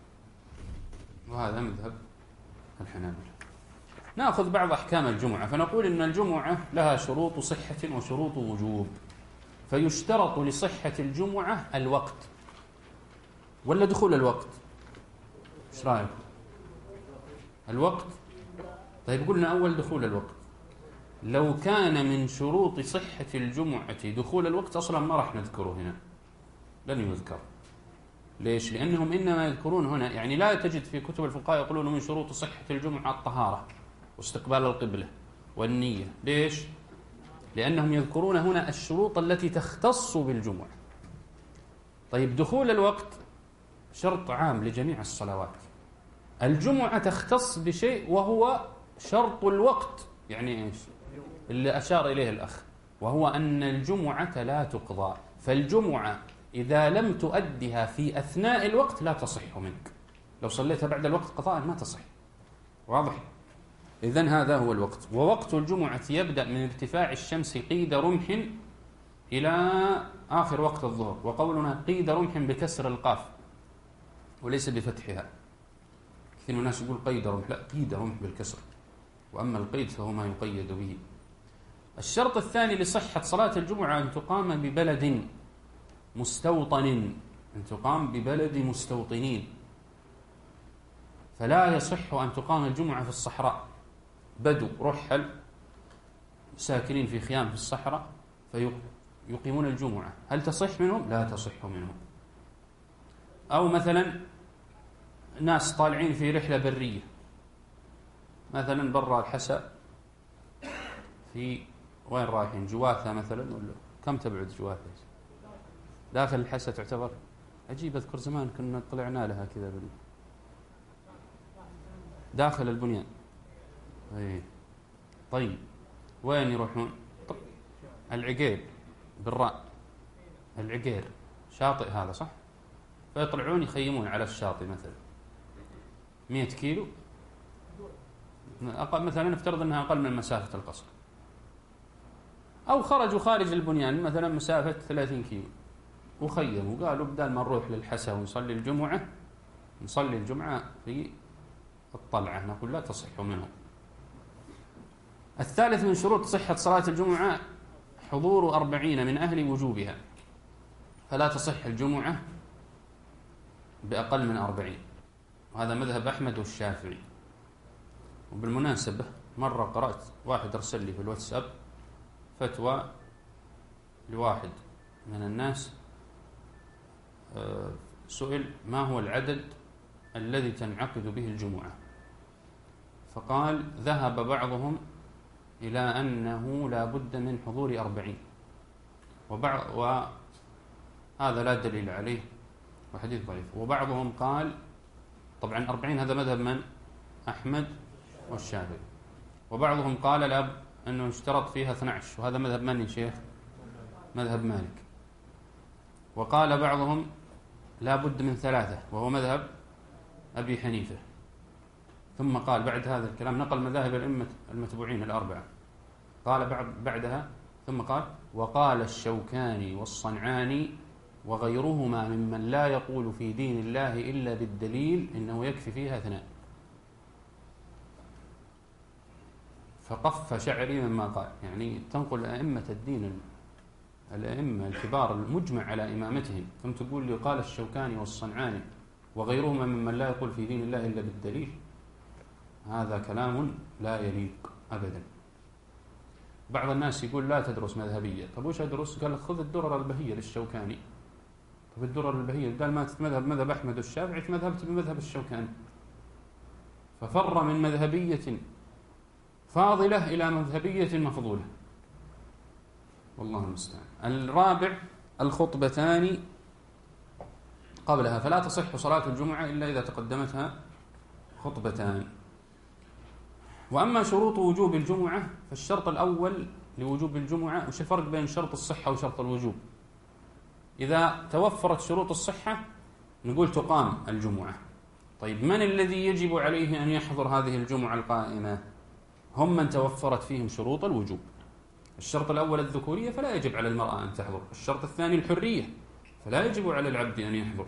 وهذا مذهب الحنابلة. نأخذ بعض أحكام الجمعة، فنقول إن الجمعة لها شروط صحة وشروط وجوب. فيشترط لصحة الجمعة الوقت ولا دخول الوقت؟ ايش رايك؟ الوقت. طيب قلنا أول دخول الوقت. لو كان من شروط صحة الجمعة دخول الوقت أصلا ما راح نذكره هنا، لن يذكر. ليش؟ لأنهم إنما يذكرون هنا، يعني لا تجد في كتب الفقهاء يقولون من شروط صحة الجمعة الطهارة واستقبال القبلة والنية. ليش؟ لأنهم يذكرون هنا الشروط التي تختص بالجمعة. طيب دخول الوقت شرط عام لجميع الصلوات. الجمعة تختص بشيء وهو شرط الوقت، يعني إيش؟ اللي أشار إليه الأخ، وهو أن الجمعة لا تقضى. فالجمعة إذا لم تؤدها في أثناء الوقت لا تصح منك، لو صليتها بعد الوقت قضاء ما تصح. واضح؟ إذن هذا هو الوقت. ووقت الجمعة يبدأ من ارتفاع الشمس قيد رمح إلى آخر وقت الظهر. وقولنا قيد رمح بكسر القاف وليس بفتحها. كثير من الناس يقول قيد رمح، لا، قيد رمح بالكسر، وأما القيد فهو ما يقيد به. الشرط الثاني لصحة صلاة الجمعة أن تقام ببلد مستوطن، أن تقام ببلد مستوطنين، فلا يصح أن تقام الجمعة في الصحراء، بدو رحل ساكنين في خيام في الصحراء فيقيمون الجمعة، هل تصح منهم؟ لا تصح منهم. أو مثلا ناس طالعين في رحلة برية، مثلا برا الحسا، في وين رايحين؟ جواثة مثلا، ولا كم تبعد جواثة؟ داخل الحسا تعتبر؟ عجيب، أذكر زمان كنا طلعنا لها كذا بال... داخل البنيان. أيه. طيب وين يروحون؟ طب العقير بالراء، العقير شاطئ هذا صح؟ فيطلعون يخيمون على الشاطئ مثلا مئة كيلو، أقل مثلا نفترض أنها أقل من مسافة القصر، أو خرجوا خارج البنيان مثلا مسافة ثلاثين كيلو وخيموا، قالوا بدال ما نروح للحسا ونصلي الجمعة نصلي الجمعة في الطلعة، نقول لا تصح منه. الثالث من شروط صحة صلاة الجمعة حضور أربعين من أهل وجوبها، فلا تصح الجمعة بأقل من أربعين، وهذا مذهب أحمد والشافعي. وبالمناسبة مرة قرأت واحد أرسل لي في الواتساب فتوى لواحد من الناس، سئل ما هو العدد الذي تنعقد به الجمعة، فقال ذهب بعضهم إلى أنه لا بد من حضور أربعين، وبعض وهذا لا دليل عليه وحديث ضعيف. وبعضهم قال طبعا أربعين هذا مذهب من؟ أحمد والشافعي. وبعضهم قال لا أنه اشترط فيها اثني عشر، وهذا مذهب من يا شيخ؟ مذهب مالك. وقال بعضهم لا بد من ثلاثة، وهو مذهب أبي حنيفة. ثم قال بعد هذا الكلام نقل مذاهب الأئمة المتبوعين الأربعة، قال بعد بعدها ثم قال وقال الشوكاني والصنعاني وغيرهما ممن لا يقول في دين الله إلا بالدليل إنه يكفي فيها اثنان. فقف شعري مما قال، يعني تنقل أئمة الدين الأئمة الكبار المجمع على إمامتهم، ثم تقول لي قال الشوكاني والصنعاني وغيرهما ممن لا يقول في دين الله إلا بالدليل، هذا كلام لا يليق أبدا. بعض الناس يقول لا تدرس مذهبية، طب وش أدرس؟ قال خذ الدرر البهية للشوكاني. طب الدرر البهية قال ما تتمذهب مذهب أحمد والشافعي، تمذهبت بمذهب الشوكاني، ففر من مذهبية فاضلة إلى مذهبية مفضولة، والله المستعان. الرابع الخطبتان قبلها، فلا تصح صلاة الجمعة إلا إذا تقدمتها خطبتان. وأما شروط وجوب الجمعة فالشرط الأول لوجوب الجمعة، وش الفرق بين شرط الصحة وشرط الوجوب؟ إذا توفرت شروط الصحة نقول تقام الجمعة. طيب من الذي يجب عليه أن يحضر هذه الجمعة القائمة؟ هم من توفرت فيهم شروط الوجوب. الشرط الأول الذكورية، فلا يجب على المرأة أن تحضر. الشرط الثاني الحرية، فلا يجب على العبد أن يحضر.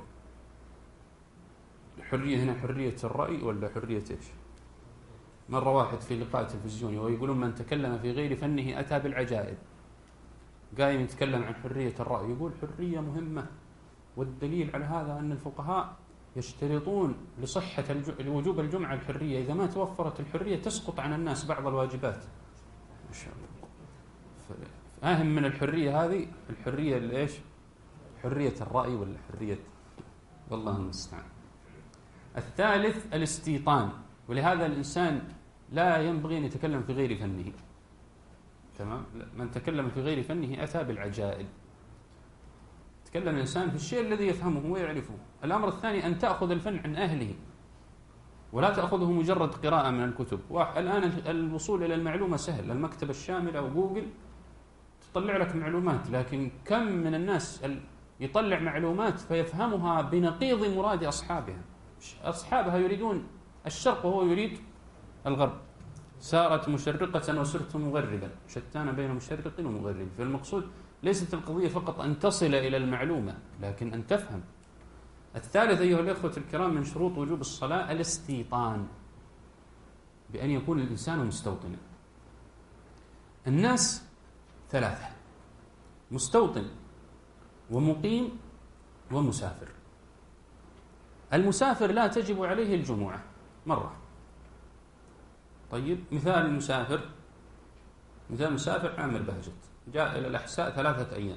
الحرية هنا حرية الرأي ولا حرية إيش؟ مرة واحد في لقاء تلفزيوني ويقولون من تكلم في غير فنه أتى بالعجائب، قايم يتكلم عن حرية الرأي، يقول حرية مهمة، والدليل على هذا أن الفقهاء يشترطون لصحة وجوب الجمعة الحرية، إذا ما توفرت الحرية تسقط عن الناس بعض الواجبات. ما شاء الله. أهم من الحرية هذه الحرية الإيش؟ حرية الرأي ولا حرية، والله المستعان. الثالث الاستيطان، ولهذا الإنسان لا ينبغي أن يتكلم في غير فنه. تمام؟ من تكلم في غير فنه أتى بالعجائب. تكلم الإنسان في الشيء الذي يفهمه ويعرفه. الأمر الثاني أن تأخذ الفن عن أهله، ولا تأخذه مجرد قراءة من الكتب. الآن الوصول إلى المعلومة سهل، المكتبة الشاملة وجوجل تطلع لك معلومات، لكن كم من الناس يطلع معلومات فيفهمها بنقيض مراد أصحابها. أصحابها يريدون الشرق وهو يريد الغرب. سارت مشرقة وسرت مغربا، شتان بين مشرق ومغرب. فالمقصود ليست القضية فقط أن تصل إلى المعلومة، لكن أن تفهم. الثالث أيها الأخوة الكرام من شروط وجوب الصلاة الاستيطان، بأن يكون الإنسان مستوطنا. الناس ثلاثة: مستوطن ومقيم ومسافر. المسافر لا تجب عليه الجمعة مرة. طيب، مثال المسافر، مثال مسافر عامر بهجت جاء إلى الأحساء ثلاثة أيام،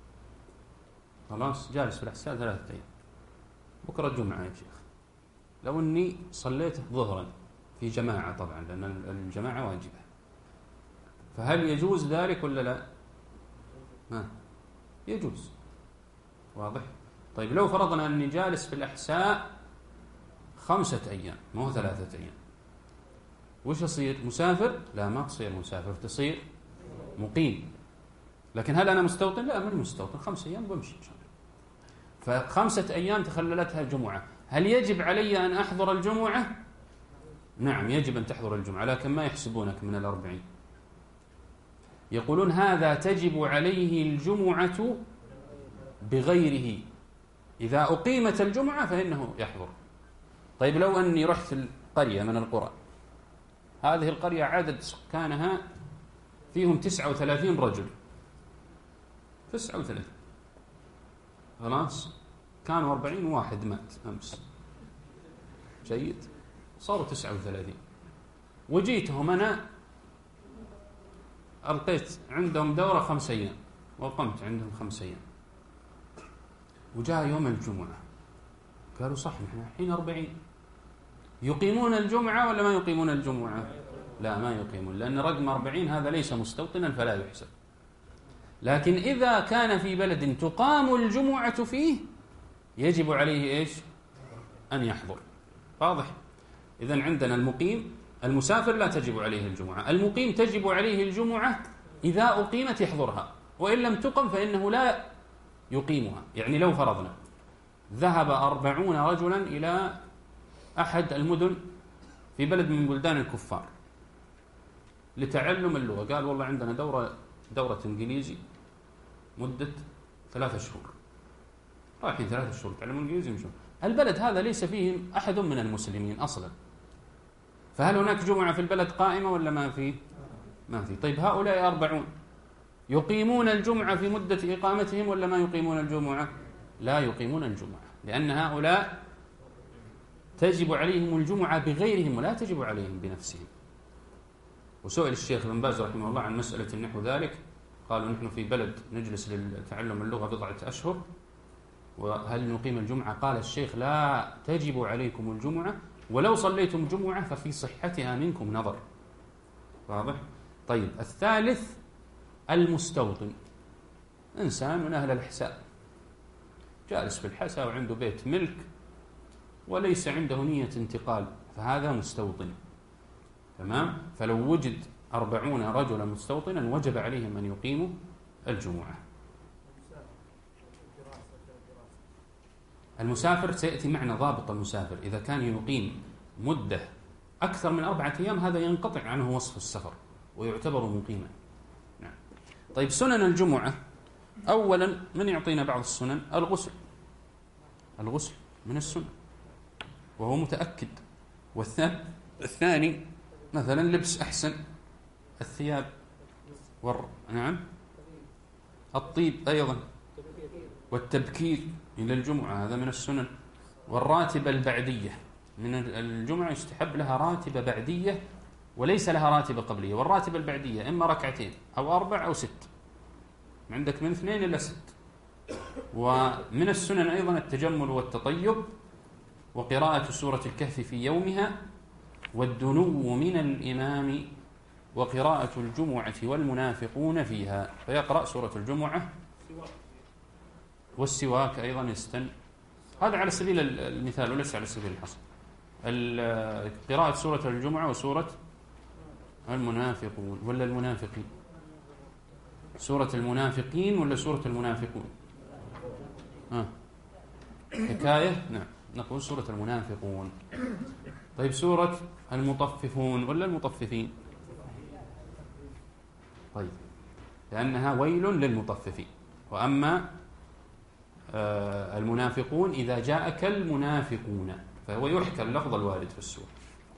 خلاص جالس في الأحساء ثلاثة أيام، بكرة الجمعة يا شيخ، لو أني صليته ظهرا في جماعة، طبعا لأن الجماعة واجبة، فهل يجوز ذلك ولا لا؟ ما يجوز، واضح؟ طيب، لو فرضنا أني جالس في الأحساء خمسة أيام مو ثلاثة أيام، وش يصير؟ مسافر؟ لا، ما تصير مسافر، تصير مقيم. لكن هل أنا مستوطن؟ لا، من مستوطن، خمسة أيام بمشي إن شاء الله. فخمسة أيام تخللتها الجمعة، هل يجب علي أن أحضر الجمعة؟ نعم، يجب أن تحضر الجمعة، لكن ما يحسبونك من الأربعين. يقولون هذا تجب عليه الجمعة بغيره، إذا أقيمت الجمعة فإنه يحضر. طيب، لو أني رحت القرية من القرى، هذه القرية عدد سكانها فيهم تسعة وثلاثين رجل، تسعة وثلاثين، خلاص، كانوا أربعين واحد مات أمس، جيد، صاروا تسعة وثلاثين، وجيتهم أنا ألقيت عندهم دورة خمس أيام، وقمت عندهم خمس أيام، وجاء يوم الجمعة قالوا صح نحن الحين أربعين، يقيمون الجمعة ولا ما يقيمون الجمعة؟ لا، ما يقيمون، لأن رقم أربعين هذا ليس مستوطنا فلا يحسب. لكن إذا كان في بلد تقام الجمعة فيه يجب عليه إيش؟ أن يحضر. واضح؟ إذن عندنا المقيم، المسافر لا تجب عليه الجمعة، المقيم تجب عليه الجمعة إذا أقيمت يحضرها، وإن لم تقم فإنه لا يقيمها. يعني لو فرضنا ذهب أربعون رجلا إلى أحد المدن في بلد من بلدان الكفار لتعلم اللغة، قال والله عندنا دورة دورة إنجليزي مدة ثلاثة شهور، رايحين ثلاثة شهور تعلمون إنجليزي مشون. البلد هذا ليس فيه أحد من المسلمين أصلا، فهل هناك جمعة في البلد قائمة ولا ما فيه؟ ما فيه. طيب، هؤلاء أربعون يقيمون الجمعة في مدة إقامتهم ولا ما يقيمون الجمعة؟ لا يقيمون الجمعة، لأن هؤلاء تجب عليهم الجمعة بغيرهم ولا تجب عليهم بنفسهم. وسئل الشيخ بن باز رحمه الله عن مسألة نحو ذلك، قالوا نحن في بلد نجلس لتعلم اللغة بضعة أشهر وهل نقيم الجمعة؟ قال الشيخ لا تجب عليكم الجمعة، ولو صليتم جمعة ففي صحتها منكم نظر. واضح؟ طيب، الثالث المستوطن، إنسان من أهل الحساء جالس في الحساء وعنده بيت ملك وليس عنده نية انتقال، فهذا مستوطن. تمام؟ فلو وجد أربعون رجلا مستوطنا وجب عليهم أن يقيموا الجمعة. المسافر سيأتي معنا ضابط المسافر، إذا كان يقيم مدة أكثر من أربعة أيام هذا ينقطع عنه وصف السفر ويعتبر مقيما. نعم. طيب، سنن الجمعة، أولا من يعطينا بعض السنن؟ الغسل، الغسل من السنن وهو متأكد. والثاني مثلا لبس أحسن الثياب والر... نعم، الطيب أيضا، والتبكير إلى الجمعة هذا من السنن. والراتبة البعدية من الجمعة يستحب لها راتبة بعدية وليس لها راتبة قبلية، والراتبة البعدية إما ركعتين أو أربع أو ست، عندك من اثنين إلى ست. ومن السنن أيضا التجمل والتطيب، وقراءة سورة الكهف في يومها، والدنو من الإمام، وقراءة الجمعة والمنافقون فيها، فيقرأ سورة الجمعة والسواك أيضا يستن. هذا على سبيل المثال وليس على سبيل الحصر. قراءة سورة الجمعة وسورة المنافقون ولا المنافقين، سورة المنافقين ولا سورة المنافقون؟ ها حكاية، نعم، نقول سورة المنافقون. طيب، سورة المطففون ولا المطففين؟ طيب، لأنها ويل للمطففين. وأما آه المنافقون إذا جاءك المنافقون فهو يحكى اللفظ الوارد في السورة.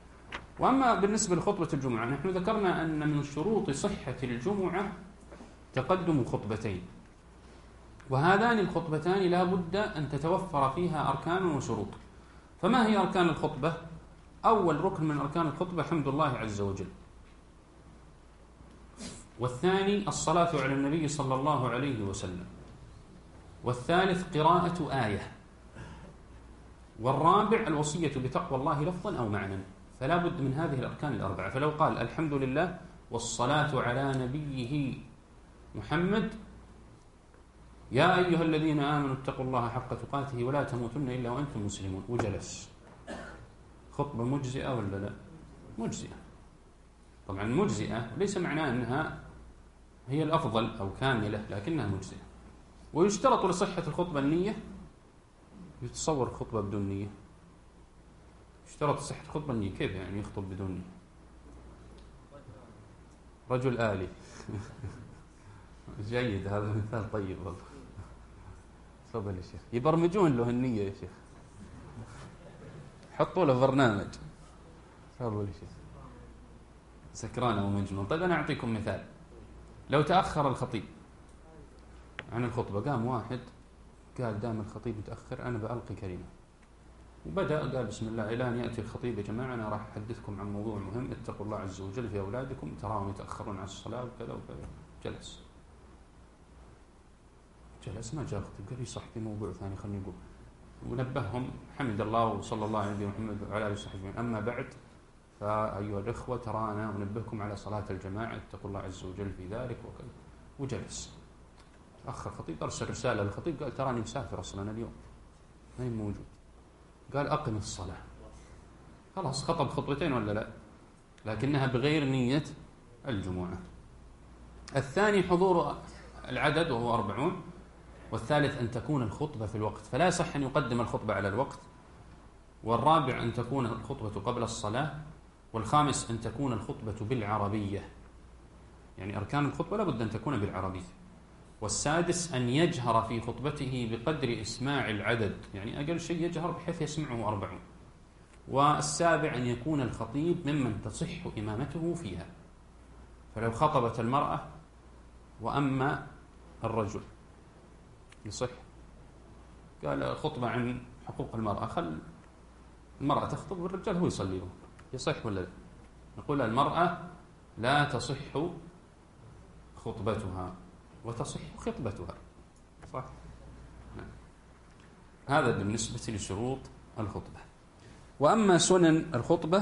وأما بالنسبة لخطبة الجمعة، نحن ذكرنا أن من شروط صحة الجمعة تقدم خطبتين، وهذان الخطبتان لا بد أن تتوفر فيها أركان وشروط. فما هي أركان الخطبة؟ أول ركن من أركان الخطبة حمد الله عز وجل، والثاني الصلاة على النبي صلى الله عليه وسلم، والثالث قراءة آية، والرابع الوصية بتقوى الله لفظا أو معنى. فلا بد من هذه الأركان الأربعة. فلو قال الحمد لله والصلاة على نبيه محمد يا أيها الذين آمنوا اتقوا الله حق تقاته ولا تموتن إلا وأنتم مسلمون، وجلس، خطبة مجزئة ولا لا؟ مجزئة. طبعا مجزئة ليس معناه أنها هي الأفضل أو كاملة، لكنها مجزئة. ويشترط لصحة الخطبة النية. يتصور الخطبة بدون نية؟ يشترط صحة الخطبة النية. كيف يعني يخطب بدون نية؟ رجل آلي. جيد، هذا مثال طيب والله. تفضل يا شيخ. يبرمجون له النية يا شيخ، حطوا له برنامج. تفضل يا شيخ. سكران أو مجنون. طيب أنا أعطيكم مثال. لو تأخر الخطيب عن الخطبة، قام واحد قال دام الخطيب متأخر أنا بألقي كلمة، وبدأ قال بسم الله إلى أن يأتي الخطيب يا جماعة أنا راح أحدثكم عن موضوع مهم، اتقوا الله عز وجل في أولادكم تراهم يتأخرون عن الصلاة وكذا وكذا. جلس جلس ما جاء الخطيب، قال يصح في موضوع ثاني خلني أقول، ونبههم حمد الله وصلى الله على نبينا محمد وعلى آله وصحبه. أما بعد فأيها الإخوة ترانا ونبهكم على صلاة الجماعة، اتقوا الله عز وجل في ذلك وكذا. وجلس. أخ الخطيب أرسل رسالة للخطيب قال تراني مسافر أصلا اليوم ما هي موجود. قال أقم الصلاة. خلاص خطب خطبتين ولا لا؟ لكنها بغير نية الجمعة. الثاني حضور العدد وهو أربعون، والثالث أن تكون الخطبة في الوقت، فلا يصح أن يقدم الخطبة على الوقت، والرابع أن تكون الخطبة قبل الصلاة، والخامس أن تكون الخطبة بالعربية، يعني أركان الخطبة لابد أن تكون بالعربية، والسادس أن يجهر في خطبته بقدر إسماع العدد، يعني أقل شيء يجهر بحيث يسمعه أربعون، والسابع أن يكون الخطيب ممن تصح إمامته فيها. فلو خطبت المرأة وأما الرجل يصح. قال خطبة عن حقوق المرأة، خل المرأة تخطب والرجال هو يصلي له، يصح ولا لا؟ نقول المرأة لا تصح خطبتها وتصح خطبتها، صح؟ نعم. هذا بالنسبة لشروط الخطبة. وأما سنن الخطبة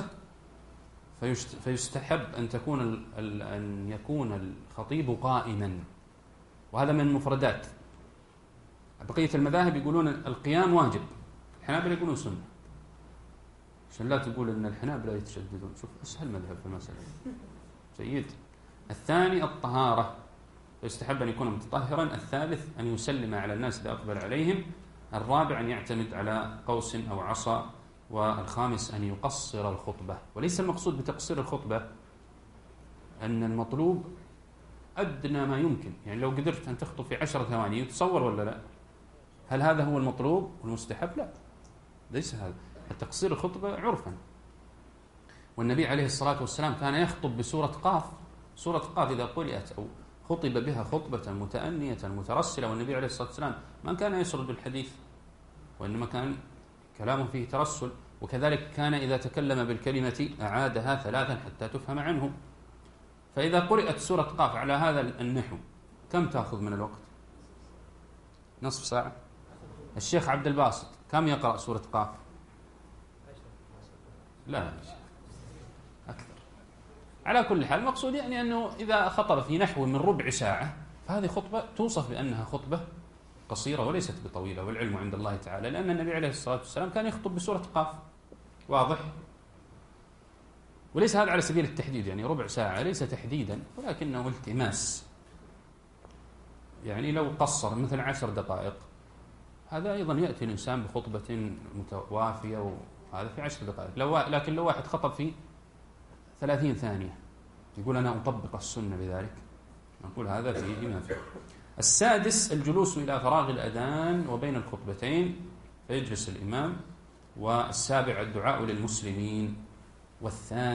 فيستحب أن تكون أن يكون الخطيب قائما، وهذا من المفردات. بقية المذاهب يقولون القيام واجب، الحنابلة يقولون سنة، عشان لا تقول أن الحنابلة يتشددون. شوف أسهل مذهب في المسألة. جيد. الثاني الطهارة، فيستحب أن يكون متطهرا. الثالث أن يسلم على الناس إذا أقبل عليهم. الرابع أن يعتمد على قوس أو عصا. والخامس أن يقصر الخطبة. وليس المقصود بتقصير الخطبة أن المطلوب أدنى ما يمكن، يعني لو قدرت أن تخطب في عشر ثواني يتصور ولا لا؟ هل هذا هو المطلوب والمستحب؟ لا، ليس هذا. التقصير الخطبة عرفا، والنبي عليه الصلاة والسلام كان يخطب بسورة قاف. سورة قاف إذا قرأت أو خطب بها خطبة متأنية مترسلة، والنبي عليه الصلاة والسلام ما كان يسرد الحديث، وإنما كان كلامه فيه ترسل. وكذلك كان إذا تكلم بالكلمة أعادها ثلاثا حتى تفهم عنه. فإذا قرأت سورة قاف على هذا النحو كم تأخذ من الوقت؟ نصف ساعة. الشيخ عبد الباسط كم يقرأ سورة قاف؟ لا، أكثر. على كل حال المقصود يعني أنه إذا خطب في نحو من ربع ساعة فهذه خطبة توصف بأنها خطبة قصيرة وليست بطويلة، والعلم عند الله تعالى، لأن النبي عليه الصلاة والسلام كان يخطب بسورة قاف. واضح؟ وليس هذا على سبيل التحديد، يعني ربع ساعة ليس تحديدا ولكنه التماس. يعني لو قصر مثل عشر دقائق هذا أيضا يأتي الإنسان بخطبة متوافية، وهذا في عشر دقائق. لو لكن لو واحد خطب في ثلاثين ثانية يقول أنا أطبق السنة بذلك، نقول هذا فيه ما فيه. السادس الجلوس إلى فراغ الأذان وبين الخطبتين فيجلس الإمام. والسابع الدعاء للمسلمين. والثاني